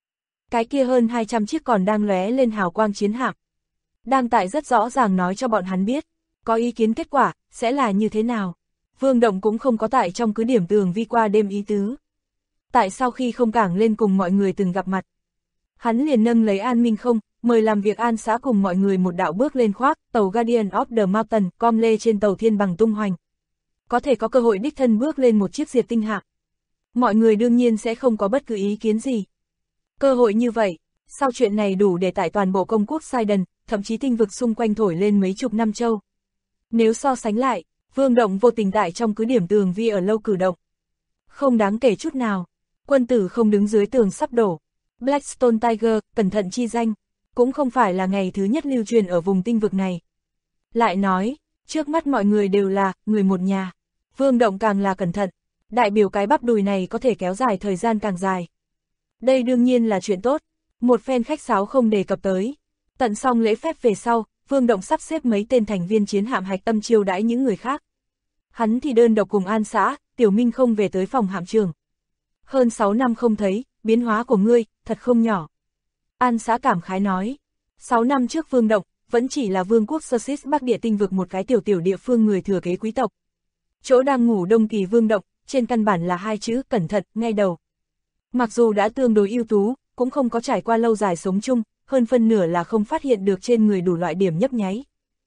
Cái kia hơn 200 chiếc còn đang lóe lên hào quang chiến hạm. Đang tại rất rõ ràng nói cho bọn hắn biết, có ý kiến kết quả, sẽ là như thế nào. Vương Động cũng không có tại trong cứ điểm tường vi qua đêm ý tứ. Tại sau khi không cảng lên cùng mọi người từng gặp mặt, hắn liền nâng lấy An Minh không, mời làm việc An xã cùng mọi người một đạo bước lên khoác, tàu Guardian of the Mountain, com lê trên tàu thiên bằng tung hoành. Có thể có cơ hội đích thân bước lên một chiếc diệt tinh hạm. Mọi người đương nhiên sẽ không có bất cứ ý kiến gì. Cơ hội như vậy, sau chuyện này đủ để tại toàn bộ công quốc Sidon, thậm chí tinh vực xung quanh thổi lên mấy chục năm châu. Nếu so sánh lại, Vương Động vô tình tại trong cứ điểm tường vi ở lâu cử động. Không đáng kể chút nào, quân tử không đứng dưới tường sắp đổ. Blackstone Tiger, cẩn thận chi danh, cũng không phải là ngày thứ nhất lưu truyền ở vùng tinh vực này. Lại nói, trước mắt mọi người đều là người một nhà. Vương Động càng là cẩn thận, đại biểu cái bắp đùi này có thể kéo dài thời gian càng dài. Đây đương nhiên là chuyện tốt, một phen khách sáo không đề cập tới. Tận xong lễ phép về sau, Vương Động sắp xếp mấy tên thành viên chiến hạm hạch tâm chiêu đãi những người khác. Hắn thì đơn độc cùng An xã, Tiểu Minh không về tới phòng hạm trường. Hơn 6 năm không thấy, biến hóa của ngươi, thật không nhỏ. An Xã cảm khái nói, 6 năm trước Vương Động, vẫn chỉ là vương quốc Sussex Bắc Địa Tinh vực một cái tiểu địa phương người thừa kế quý tộc. Chỗ đang ngủ Đông Kỳ Vương Động, trên căn bản là 2 chữ cẩn thận, ngay đầu. Mặc dù đã tương đối ưu tú, cũng không có trải qua lâu dài sống chung, hơn phân nửa là không phát hiện được trên người đủ loại điểm nhấp nháy.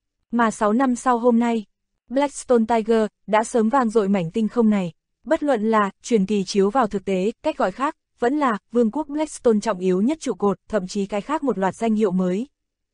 Mà 6 năm sau hôm nay, Blackstone Tiger đã sớm vang dội mảnh tinh không này. Bất luận là truyền kỳ chiếu vào thực tế, cách gọi khác, vẫn là vương quốc Blackstone trọng yếu nhất trụ cột, thậm chí cái khác một loạt danh hiệu mới.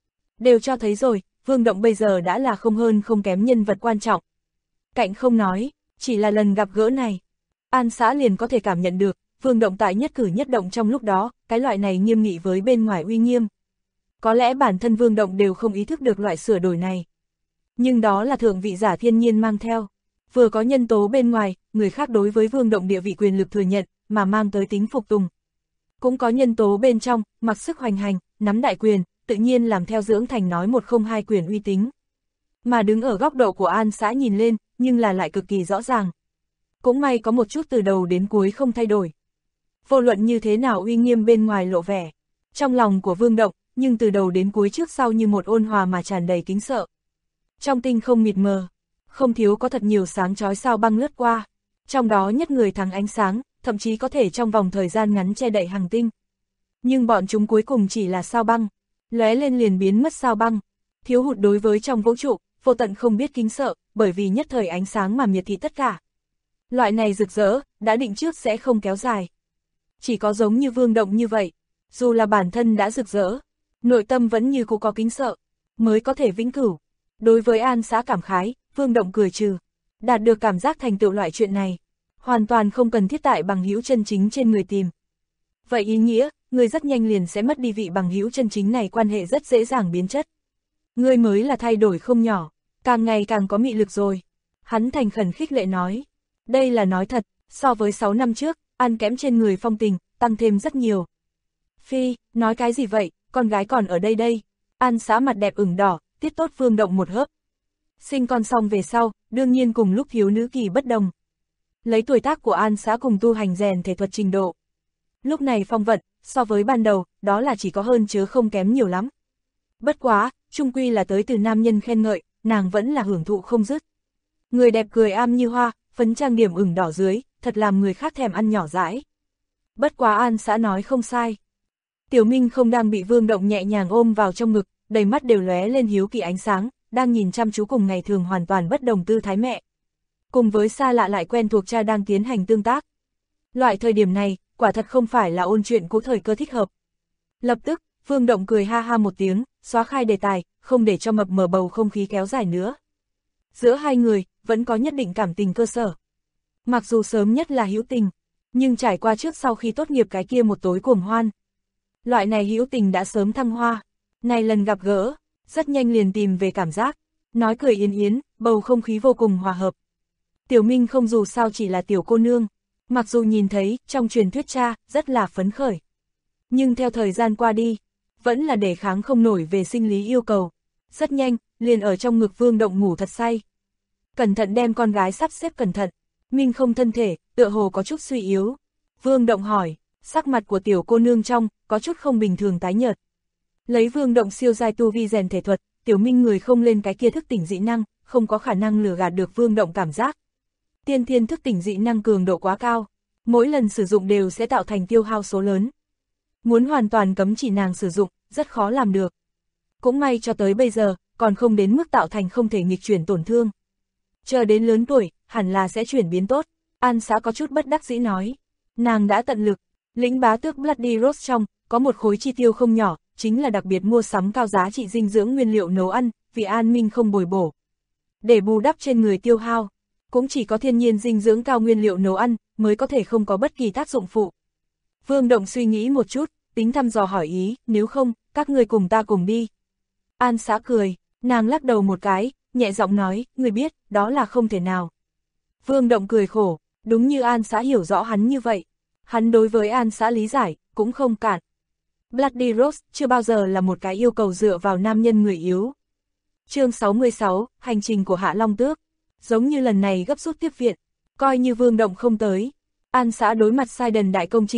Đều cho thấy rồi, Vương Động bây giờ đã là không hơn không kém nhân vật quan trọng. Cạnh không nói, chỉ là lần gặp gỡ này, An Xã liền có thể cảm nhận được, Vương Động tại nhất cử nhất động trong lúc đó, cái loại này nghiêm nghị với bên ngoài uy nghiêm. Có lẽ bản thân Vương Động đều không ý thức được loại sửa đổi này. Nhưng đó là thượng vị giả thiên nhiên mang theo. Vừa có nhân tố bên ngoài, người khác đối với Vương Động địa vị quyền lực thừa nhận, mà mang tới tính phục tùng. Cũng có nhân tố bên trong, mặc sức hoành hành, nắm đại quyền, tự nhiên làm theo dưỡng thành nói một không hai quyền uy tín. Mà đứng ở góc độ của An Xã nhìn lên, nhưng là lại cực kỳ rõ ràng. Cũng may có một chút từ đầu đến cuối không thay đổi. Vô luận như thế nào uy nghiêm bên ngoài lộ vẻ, trong lòng của Vương Động, nhưng từ đầu đến cuối trước sau như một ôn hòa mà tràn đầy kính sợ. Trong tinh không mịt mờ, không thiếu có thật nhiều sáng chói sao băng lướt qua, trong đó nhất người thắng ánh sáng, thậm chí có thể trong vòng thời gian ngắn che đậy hành tinh. Nhưng bọn chúng cuối cùng chỉ là sao băng, lóe lên liền biến mất sao băng, thiếu hụt đối với trong vũ trụ, vô tận không biết kính sợ, bởi vì nhất thời ánh sáng mà miệt thị tất cả. Loại này rực rỡ, đã định trước sẽ không kéo dài. Chỉ có giống như Vương Động như vậy, dù là bản thân đã rực rỡ, nội tâm vẫn như cũ có kính sợ, mới có thể vĩnh cửu. Đối với An Xã cảm khái, Vương Động cười trừ, đạt được cảm giác thành tựu loại chuyện này, hoàn toàn không cần thiết tại bằng hữu chân chính trên người tìm. Vậy ý nghĩa, người rất nhanh liền sẽ mất đi vị bằng hữu chân chính này, quan hệ rất dễ dàng biến chất. Ngươi mới là thay đổi không nhỏ, càng ngày càng có mị lực rồi. Hắn thành khẩn khích lệ nói, đây là nói thật, so với 6 năm trước, ăn kém trên người Phong Tình, tăng thêm rất nhiều. Phi, nói cái gì vậy, con gái còn ở đây đây. An Xã mặt đẹp ửng đỏ, tiết tốt Vương Động một hớp. Sinh con xong về sau, đương nhiên cùng lúc thiếu nữ kỳ bất đồng. Lấy tuổi tác của An Xã cùng tu hành rèn thể thuật trình độ. Lúc này phong vận, so với ban đầu, đó là chỉ có hơn chứ không kém nhiều lắm. Bất quá, chung quy là tới từ nam nhân khen ngợi, nàng vẫn là hưởng thụ không dứt. Người đẹp cười am như hoa, phấn trang điểm ửng đỏ dưới, thật làm người khác thèm ăn nhỏ dãi. Bất quá An Xã nói không sai. Tiểu Minh không đang bị Vương Động nhẹ nhàng ôm vào trong ngực, đầy mắt đều lóe lên hiếu kỳ ánh sáng, đang nhìn chăm chú cùng ngày thường hoàn toàn bất đồng tư thái mẹ. Cùng với xa lạ lại quen thuộc cha đang tiến hành tương tác. Loại thời điểm này, quả thật không phải là ôn chuyện cũ thời cơ thích hợp. Lập tức, Vương Động cười ha ha một tiếng, xóa khai đề tài, không để cho mập mờ bầu không khí kéo dài nữa. Giữa hai người, vẫn có nhất định cảm tình cơ sở. Mặc dù sớm nhất là hữu tình, nhưng trải qua trước sau khi tốt nghiệp cái kia một tối cuồng hoan. Loại này hữu tình đã sớm thăng hoa. Này lần gặp gỡ, rất nhanh liền tìm về cảm giác, nói cười yên yến, bầu không khí vô cùng hòa hợp. Tiểu Minh không dù sao chỉ là tiểu cô nương, mặc dù nhìn thấy, trong truyền thuyết cha, rất là phấn khởi. Nhưng theo thời gian qua đi, vẫn là đề kháng không nổi về sinh lý yêu cầu. Rất nhanh, liền ở trong ngực Vương Động ngủ thật say. Cẩn thận đem con gái sắp xếp cẩn thận, Minh không thân thể, tựa hồ có chút suy yếu. Vương Động hỏi, sắc mặt của tiểu cô nương trong, có chút không bình thường tái nhợt. Lấy Vương Động siêu giai tu vi rèn thể thuật, Tiểu Minh người không lên cái kia thức tỉnh dị năng, không có khả năng lừa gạt được Vương Động cảm giác. Tiên thiên thức tỉnh dị năng cường độ quá cao, mỗi lần sử dụng đều sẽ tạo thành tiêu hao số lớn. Muốn hoàn toàn cấm chỉ nàng sử dụng, rất khó làm được. Cũng may cho tới bây giờ, còn không đến mức tạo thành không thể nghịch chuyển tổn thương. Chờ đến lớn tuổi, hẳn là sẽ chuyển biến tốt. An Xã có chút bất đắc dĩ nói. Nàng đã tận lực, lĩnh bá tước Bloody Rose trong, có một khối chi tiêu không nhỏ, chính là đặc biệt mua sắm cao giá trị dinh dưỡng nguyên liệu nấu ăn, vì an minh không bồi bổ. Để bù đắp trên người tiêu hao, cũng chỉ có thiên nhiên dinh dưỡng cao nguyên liệu nấu ăn, mới có thể không có bất kỳ tác dụng phụ. Vương Động suy nghĩ một chút, tính thăm dò hỏi ý, nếu không, các người cùng ta cùng đi. An Xã cười, nàng lắc đầu một cái, nhẹ giọng nói, người biết, đó là không thể nào. Vương Động cười khổ, đúng như An Xã hiểu rõ hắn như vậy. Hắn đối với An Xã lý giải, cũng không cản. Bloody Rose chưa bao giờ là một cái yêu cầu dựa vào nam nhân người yếu. Chương 66, hành trình của Hạ Long Tước. Giống như lần này gấp rút tiếp viện, coi như Vương Động không tới. An Xã đối mặt Sidon đại công chinh phạt,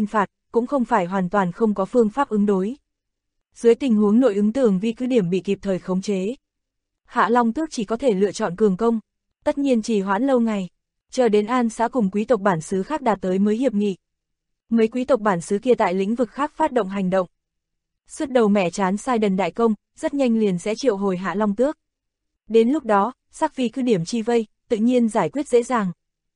cũng không phải hoàn toàn không có phương pháp ứng đối. Dưới tình huống nội ứng tường vi cứ điểm bị kịp thời khống chế, Hạ Long Tước chỉ có thể lựa chọn cường công, tất nhiên trì hoãn lâu ngày, chờ đến An xã cùng quý tộc bản xứ khác đạt tới mới hiệp nghị. Mấy quý tộc bản xứ kia tại lĩnh vực khác phát động hành động. Sứt đầu mẻ chán sai đần đại công, rất nhanh liền sẽ triệu hồi Hạ Long Tước. Đến lúc đó, sắc vi cứ điểm chi vây, tự nhiên giải quyết dễ dàng.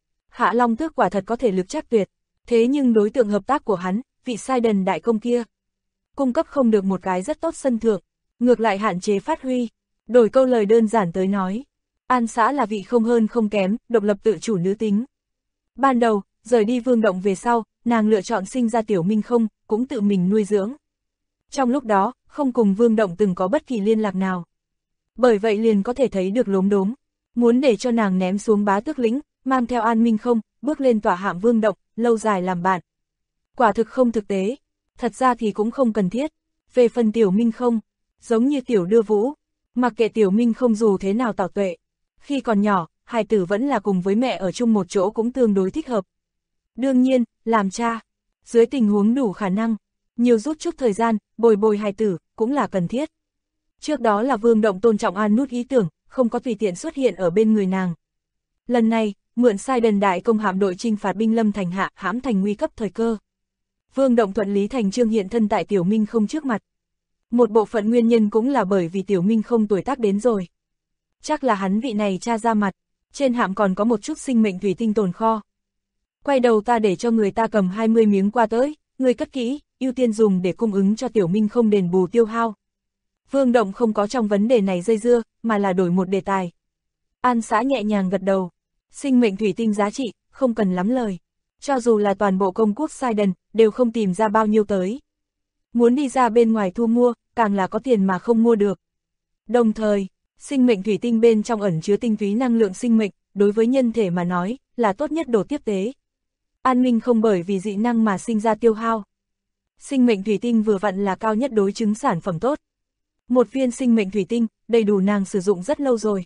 Hạ Long Tước quả thật có thể lực chắc tuyệt, thế nhưng đối tượng hợp tác của hắn, vị sai đần đại công kia, cung cấp không được một cái rất tốt sân thượng, ngược lại hạn chế phát huy. Đổi câu lời đơn giản tới nói, An xã là vị không hơn không kém, độc lập tự chủ nữ tính. Ban đầu, rời đi Vương Động về sau, nàng lựa chọn sinh ra Tiểu Minh Không, cũng tự mình nuôi dưỡng. Trong lúc đó, không cùng Vương Động từng có bất kỳ liên lạc nào. Bởi vậy liền có thể thấy được lốm đốm, muốn để cho nàng ném xuống bá tước lĩnh, mang theo An Minh Không, bước lên tỏa hạm Vương Động, lâu dài làm bạn. Quả thực không thực tế, thật ra thì cũng không cần thiết. Về phần Tiểu Minh Không, giống như Tiểu Đưa Vũ, mặc kệ Tiểu Minh Không dù thế nào tảo tuệ, khi còn nhỏ, hài tử vẫn là cùng với mẹ ở chung một chỗ cũng tương đối thích hợp. Đương nhiên, làm cha, dưới tình huống đủ khả năng, nhiều rút chút thời gian, bồi hài tử, cũng là cần thiết. Trước đó là Vương Động tôn trọng An Nút ý tưởng, không có tùy tiện xuất hiện ở bên người nàng. Lần này, mượn sai đần đại công hạm đội chinh phạt binh lâm thành hạ, hãm thành nguy cấp thời cơ. Vương Động thuận lý thành chương hiện thân tại Tiểu Minh Không trước mặt. Một bộ phận nguyên nhân cũng là bởi vì Tiểu Minh Không tuổi tác đến rồi. Chắc là hắn vị này cha ra mặt, trên hạm còn có một chút sinh mệnh thủy tinh tồn kho. Quay đầu ta để cho người ta cầm 20 miếng qua tới, người cất kỹ, ưu tiên dùng để cung ứng cho Tiểu Minh Không đền bù tiêu hao. Vương Động không có trong vấn đề này dây dưa, mà là đổi một đề tài. An xã nhẹ nhàng gật đầu, sinh mệnh thủy tinh giá trị, không cần lắm lời. Cho dù là toàn bộ công quốc Sidon, đều không tìm ra bao nhiêu tới. Muốn đi ra bên ngoài thu mua, càng là có tiền mà không mua được. Đồng thời, sinh mệnh thủy tinh bên trong ẩn chứa tinh túy năng lượng sinh mệnh, đối với nhân thể mà nói, là tốt nhất đồ tiếp tế. An Minh Không bởi vì dị năng mà sinh ra tiêu hao. Sinh mệnh thủy tinh vừa vặn là cao nhất đối chứng sản phẩm tốt. Một viên sinh mệnh thủy tinh, đầy đủ nàng sử dụng rất lâu rồi.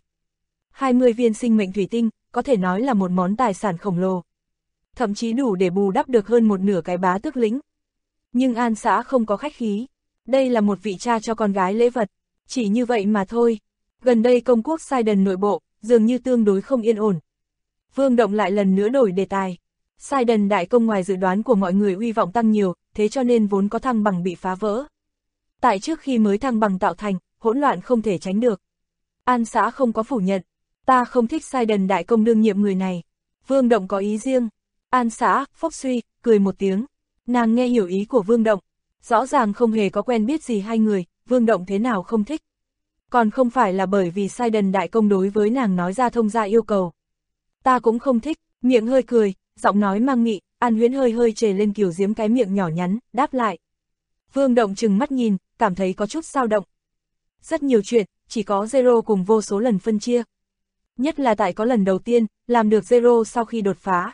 20 viên sinh mệnh thủy tinh, có thể nói là một món tài sản khổng lồ. Thậm chí đủ để bù đắp được hơn một nửa cái bá tước lĩnh. Nhưng An xã không có khách khí. Đây là một vị cha cho con gái lễ vật. Chỉ như vậy mà thôi. Gần đây công quốc Sidon nội bộ, dường như tương đối không yên ổn. Vương Động lại lần nữa đổi đề tài. Sidon đại công ngoài dự đoán của mọi người uy vọng tăng nhiều, thế cho nên vốn có thăng bằng bị phá vỡ. Tại trước khi mới thăng bằng tạo thành, hỗn loạn không thể tránh được. An xã không có phủ nhận. Ta không thích Sidon đại công đương nhiệm người này. Vương Động có ý riêng. An xã, phốc suy, cười một tiếng. Nàng nghe hiểu ý của Vương Động. Rõ ràng không hề có quen biết gì hai người, Vương Động thế nào không thích. Còn không phải là bởi vì Sidon đại công đối với nàng nói ra thông gia yêu cầu. Ta cũng không thích, miệng hơi cười, giọng nói mang nghị, An Huyễn hơi hơi trề lên kiều diếm cái miệng nhỏ nhắn, đáp lại. Vương Động trừng mắt nhìn, cảm thấy có chút dao động. Rất nhiều chuyện, chỉ có Zero cùng vô số lần phân chia. Nhất là tại có lần đầu tiên, làm được Zero sau khi đột phá.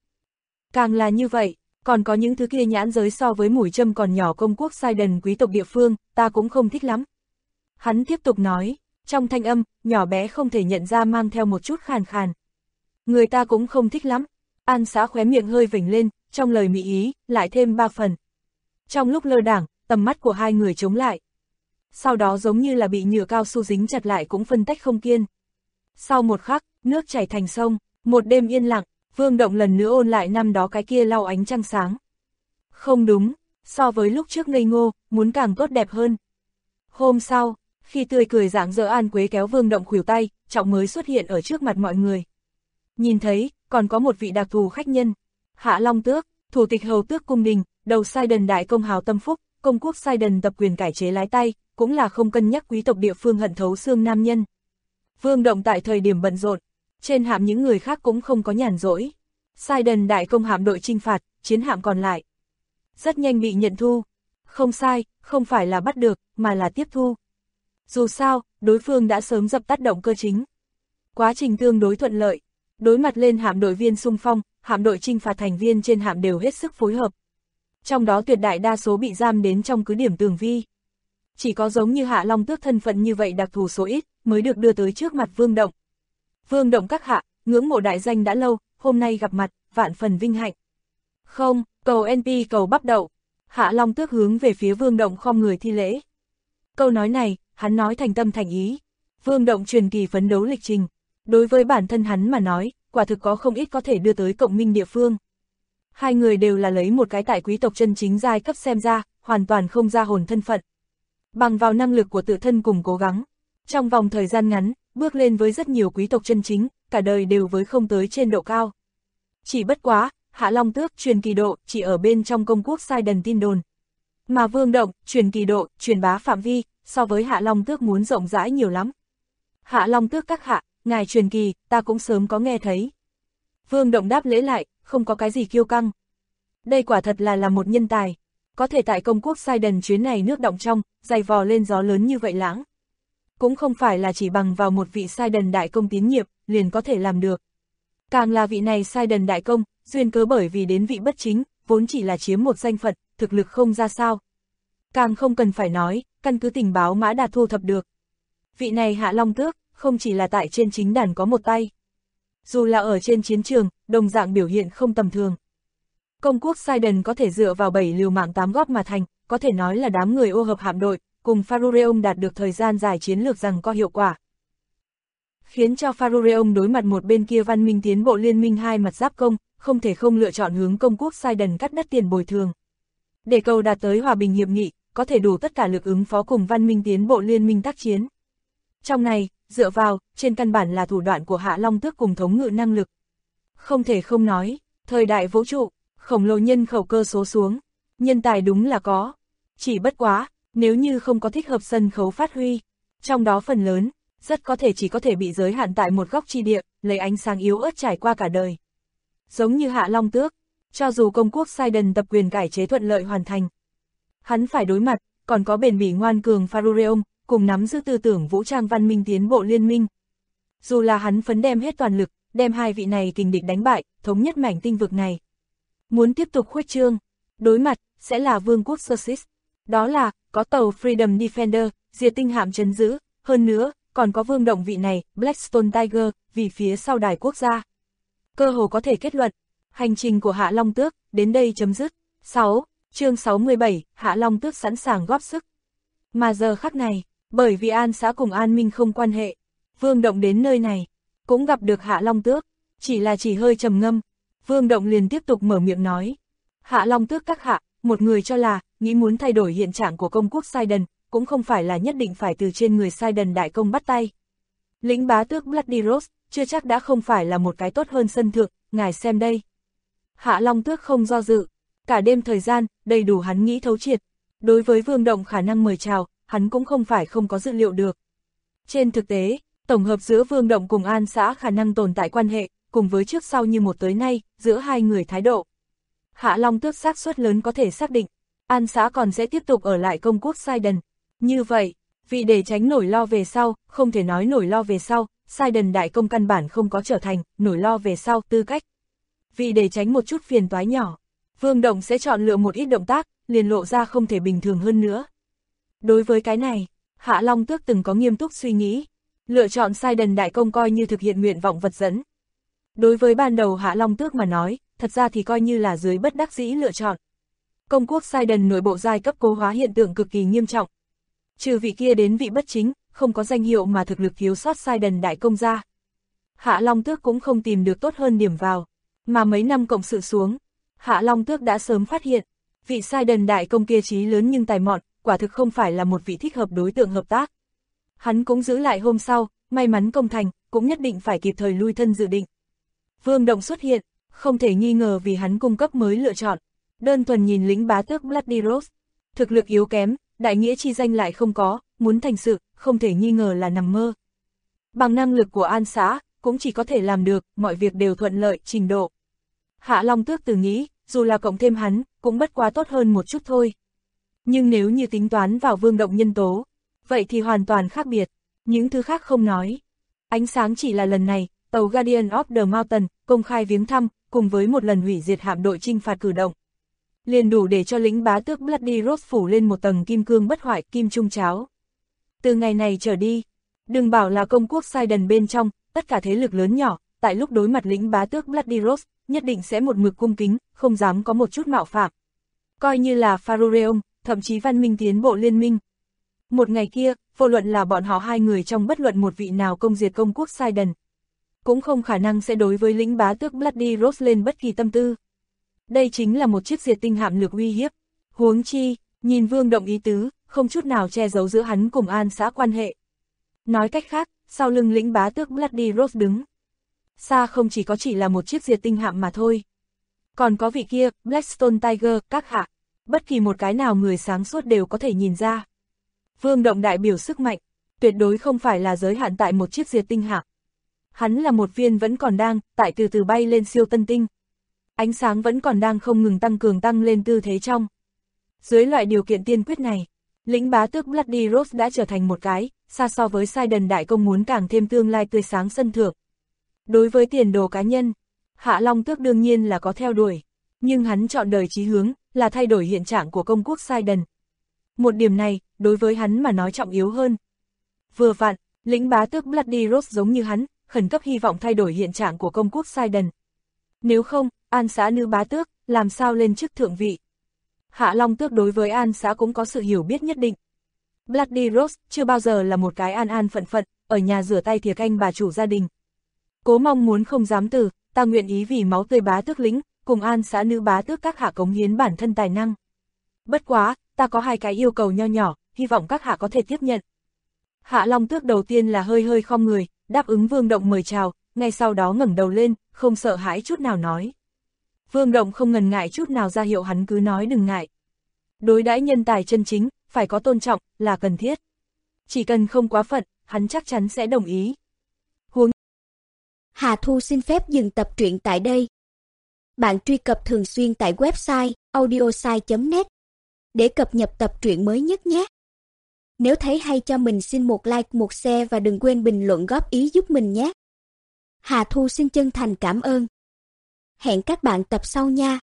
Càng là như vậy, còn có những thứ kia nhãn giới so với mũi châm còn nhỏ công quốc Sidon quý tộc địa phương, ta cũng không thích lắm. Hắn tiếp tục nói, trong thanh âm, nhỏ bé không thể nhận ra mang theo một chút khàn khàn. Người ta cũng không thích lắm. An xã khóe miệng hơi vểnh lên, trong lời mỹ ý, lại thêm 3 phần. Trong lúc lơ đảng, tầm mắt của hai người chống lại. Sau đó giống như là bị nhựa cao su dính chặt lại cũng phân tách không kiên. Sau một khắc, nước chảy thành sông, một đêm yên lặng, Vương Động lần nữa ôn lại năm đó cái kia lau ánh trăng sáng. Không đúng, so với lúc trước ngây ngô, muốn càng tốt đẹp hơn. Hôm sau, khi tươi cười rạng rỡ An Quế kéo Vương Động khuỷu tay, trọng mới xuất hiện ở trước mặt mọi người. Nhìn thấy, còn có một vị đặc thù khách nhân. Hạ Long Tước, thủ tịch hầu tước cung đình, đầu Sidon đại công hào tâm phúc, công quốc Sidon tập quyền cải chế lái tay, cũng là không cân nhắc quý tộc địa phương hận thấu xương nam nhân. Vương Động tại thời điểm bận rộn, trên hạm những người khác cũng không có nhàn rỗi. Sidon đại công hạm đội chinh phạt, chiến hạm còn lại. Rất nhanh bị nhận thu. Không sai, không phải là bắt được, mà là tiếp thu. Dù sao, đối phương đã sớm dập tắt động cơ chính. Quá trình tương đối thuận lợi. Đối mặt lên hạm đội viên xung phong, hạm đội chinh phạt thành viên trên hạm đều hết sức phối hợp. Trong đó tuyệt đại đa số bị giam đến trong cứ điểm tường vi. Chỉ có giống như Hạ Long Tước thân phận như vậy đặc thù số ít, mới được đưa tới trước mặt Vương Động. Vương Động các hạ, ngưỡng mộ đại danh đã lâu, hôm nay gặp mặt, vạn phần vinh hạnh. Không, cầu NP cầu bắp đậu, Hạ Long Tước hướng về phía Vương Động khom người thi lễ. Câu nói này, hắn nói thành tâm thành ý. Vương Động truyền kỳ phấn đấu lịch trình. Đối với bản thân hắn mà nói, quả thực có không ít có thể đưa tới cộng minh địa phương. Hai người đều là lấy một cái tại quý tộc chân chính giai cấp xem ra, hoàn toàn không ra hồn thân phận. Bằng vào năng lực của tự thân cùng cố gắng. Trong vòng thời gian ngắn, bước lên với rất nhiều quý tộc chân chính, cả đời đều với không tới trên độ cao. Chỉ bất quá, Hạ Long Tước truyền kỳ độ chỉ ở bên trong công quốc sai đần tin đồn. Mà Vương Động, truyền kỳ độ, truyền bá phạm vi, so với Hạ Long Tước muốn rộng rãi nhiều lắm. Hạ Long Tước các hạ, ngài truyền kỳ, ta cũng sớm có nghe thấy. Vương Động đáp lễ lại, không có cái gì kiêu căng. Đây quả thật là một nhân tài. Có thể tại công quốc sai đần chuyến này nước động trong, dày vò lên gió lớn như vậy lãng. Cũng không phải là chỉ bằng vào một vị sai đần đại công tín nhiệm, liền có thể làm được. Càng là vị này sai đần đại công, duyên cớ bởi vì đến vị bất chính, vốn chỉ là chiếm một danh phận, thực lực không ra sao. Càng không cần phải nói, căn cứ tình báo Mã Đạt thu thập được. Vị này Hạ Long Tước, không chỉ là tại trên chính đàn có một tay. Dù là ở trên chiến trường, đồng dạng biểu hiện không tầm thường. Công quốc sai đần có thể dựa vào 7 liều mạng 8 góp mà thành, có thể nói là đám người ô hợp hạm đội, cùng Pharureon đạt được thời gian dài chiến lược rằng có hiệu quả. Khiến cho Pharureon đối mặt một bên kia văn minh tiến bộ liên minh hai mặt giáp công, không thể không lựa chọn hướng công quốc sai đần cắt đất tiền bồi thường. Để cầu đạt tới hòa bình hiệp nghị, có thể đủ tất cả lực ứng phó cùng văn minh tiến bộ liên minh tác chiến. Trong này, dựa vào, trên căn bản là thủ đoạn của Hạ Long Tước cùng thống ngự năng lực. Không thể không nói, thời đại vũ trụ, khổng lồ nhân khẩu cơ số xuống, nhân tài đúng là có. Chỉ bất quá, nếu như không có thích hợp sân khấu phát huy, trong đó phần lớn, rất có thể chỉ có thể bị giới hạn tại một góc chi địa, lấy ánh sáng yếu ớt trải qua cả đời. Giống như Hạ Long Tước, cho dù công quốc sai đần tập quyền cải chế thuận lợi hoàn thành, hắn phải đối mặt, còn có bền bỉ ngoan cường Pharureon, cùng nắm giữ tư tưởng vũ trang văn minh tiến bộ liên minh. Dù là hắn phấn đem hết toàn lực, đem hai vị này kình địch đánh bại, thống nhất mảnh tinh vực này. Muốn tiếp tục khuếch trương, đối mặt, sẽ là vương quốc Sussex. Đó là, có tàu Freedom Defender, diệt tinh hạm trấn giữ, hơn nữa, còn có Vương Động vị này, Blackstone Tiger, vì phía sau đài quốc gia. Cơ hồ có thể kết luận, hành trình của Hạ Long Tước, đến đây chấm dứt. 6. Chương 67, Hạ Long Tước sẵn sàng góp sức. Mà giờ khắc này, bởi vì An xã cùng An Minh không quan hệ, Vương Động đến nơi này, cũng gặp được Hạ Long Tước, chỉ hơi trầm ngâm, Vương Động liền tiếp tục mở miệng nói. Hạ Long Tước các hạ, một người cho là, nghĩ muốn thay đổi hiện trạng của công quốc sai đần, cũng không phải là nhất định phải từ trên người sai đần đại công bắt tay. Lĩnh bá tước Bloody Rose, chưa chắc đã không phải là một cái tốt hơn sân thượng, ngài xem đây. Hạ Long Tước không do dự, cả đêm thời gian, đầy đủ hắn nghĩ thấu triệt. Đối với Vương Động khả năng mời chào, hắn cũng không phải không có dự liệu được. Trên thực tế, tổng hợp giữa Vương Động cùng An xã khả năng tồn tại quan hệ, cùng với trước sau như một tới nay, giữa hai người thái độ. Hạ Long Tước xác suất lớn có thể xác định, An xã còn sẽ tiếp tục ở lại công quốc sai đần. Như vậy, vì để tránh nỗi lo về sau, không thể nói nỗi lo về sau, sai đần đại công căn bản không có trở thành nỗi lo về sau tư cách. Vì để tránh một chút phiền toái nhỏ, Vương Động sẽ chọn lựa một ít động tác, liền lộ ra không thể bình thường hơn nữa. Đối với cái này, Hạ Long Tước từng có nghiêm túc suy nghĩ, lựa chọn sai đần đại công coi như thực hiện nguyện vọng vật dẫn. Đối với ban đầu Hạ Long Tước mà nói, thật ra thì coi như là dưới bất đắc dĩ lựa chọn. Công quốc sai đần nội bộ giai cấp cố hóa hiện tượng cực kỳ nghiêm trọng. Trừ vị kia đến vị bất chính, không có danh hiệu mà thực lực thiếu sót sai đần đại công ra. Hạ Long Tước cũng không tìm được tốt hơn điểm vào, mà mấy năm cộng sự xuống, Hạ Long Tước đã sớm phát hiện, vị sai đần đại công kia trí lớn nhưng tài mọn, quả thực không phải là một vị thích hợp đối tượng hợp tác. Hắn cũng giữ lại hôm sau, may mắn công thành, cũng nhất định phải kịp thời lui thân dự định. Vương Động xuất hiện, không thể nghi ngờ vì hắn cung cấp mới lựa chọn. Đơn thuần nhìn lĩnh bá tước Bloody Rose, thực lực yếu kém, đại nghĩa chi danh lại không có, muốn thành sự, không thể nghi ngờ là nằm mơ. Bằng năng lực của An xã, cũng chỉ có thể làm được, mọi việc đều thuận lợi, trình độ. Hạ Long Tước từ nghĩ, dù là cộng thêm hắn, cũng bất quá tốt hơn một chút thôi. Nhưng nếu như tính toán vào Vương Động nhân tố, vậy thì hoàn toàn khác biệt, những thứ khác không nói. Ánh sáng chỉ là lần này, tàu Guardian of the Mountain, công khai viếng thăm, cùng với một lần hủy diệt hạm đội chinh phạt cử động. Liền đủ để cho lĩnh bá tước Bloody Rose phủ lên một tầng kim cương bất hoại, kim trung cháo. Từ ngày này trở đi, đừng bảo là công quốc sai đần bên trong, tất cả thế lực lớn nhỏ, tại lúc đối mặt lĩnh bá tước Bloody Rose, nhất định sẽ một mực cung kính, không dám có một chút mạo phạm. coi như là Pharureon, thậm chí văn minh tiến bộ liên minh. Một ngày kia, vô luận là bọn họ hai người trong bất luận một vị nào công diệt công quốc Sidon, cũng không khả năng sẽ đối với lĩnh bá tước Bloody Rose lên bất kỳ tâm tư. Đây chính là một chiếc diệt tinh hạm lược uy hiếp. Huống chi, nhìn Vương Động ý tứ, không chút nào che giấu giữa hắn cùng An xã quan hệ. Nói cách khác, sau lưng lĩnh bá tước Bloody Rose đứng. Xa không chỉ là một chiếc diệt tinh hạm mà thôi. Còn có vị kia, Blackstone Tiger, các hạ. Bất kỳ một cái nào người sáng suốt đều có thể nhìn ra. Vương Động đại biểu sức mạnh, tuyệt đối không phải là giới hạn tại một chiếc diệt tinh hạm. Hắn là một viên vẫn còn đang, tại từ từ bay lên siêu tân tinh. Ánh sáng vẫn còn đang không ngừng tăng lên tư thế trong. Dưới loại điều kiện tiên quyết này, lĩnh bá tước Bloody Rose đã trở thành một cái, xa so với Sidon đại công muốn càng thêm tương lai tươi sáng sân thượng. Đối với tiền đồ cá nhân, Hạ Long Tước đương nhiên là có theo đuổi, nhưng hắn chọn đời chí hướng, là thay đổi hiện trạng của công quốc Sidon. Một điểm này, đối với hắn mà nói trọng yếu hơn. Vừa vặn, lĩnh bá tước Bloody Rose giống như hắn, khẩn cấp hy vọng thay đổi hiện trạng của công quốc Sidon. Nếu không, An xã nữ bá tước, làm sao lên chức thượng vị? Hạ Long Tước đối với An xã cũng có sự hiểu biết nhất định. Bloody Rose chưa bao giờ là một cái an phận, ở nhà rửa tay thìa canh bà chủ gia đình. Cố mong muốn không dám từ, ta nguyện ý vì máu tươi bá tước lĩnh, cùng An xã nữ bá tước các hạ cống hiến bản thân tài năng. Bất quá, ta có hai cái yêu cầu nho nhỏ, hy vọng các hạ có thể tiếp nhận. Hạ Long Tước đầu tiên là hơi khom người, đáp ứng Vương Động mời chào, ngay sau đó ngẩng đầu lên, không sợ hãi chút nào nói. Vương Động không ngần ngại chút nào ra hiệu hắn cứ nói đừng ngại. Đối đãi nhân tài chân chính, phải có tôn trọng, là cần thiết. Chỉ cần không quá phận, hắn chắc chắn sẽ đồng ý. Hà Thu xin phép dừng tập truyện tại đây. Bạn truy cập thường xuyên tại website audiosai.net để cập nhật tập truyện mới nhất nhé. Nếu thấy hay cho mình xin một like, một share và đừng quên bình luận góp ý giúp mình nhé. Hà Thu xin chân thành cảm ơn. Hẹn các bạn tập sau nha.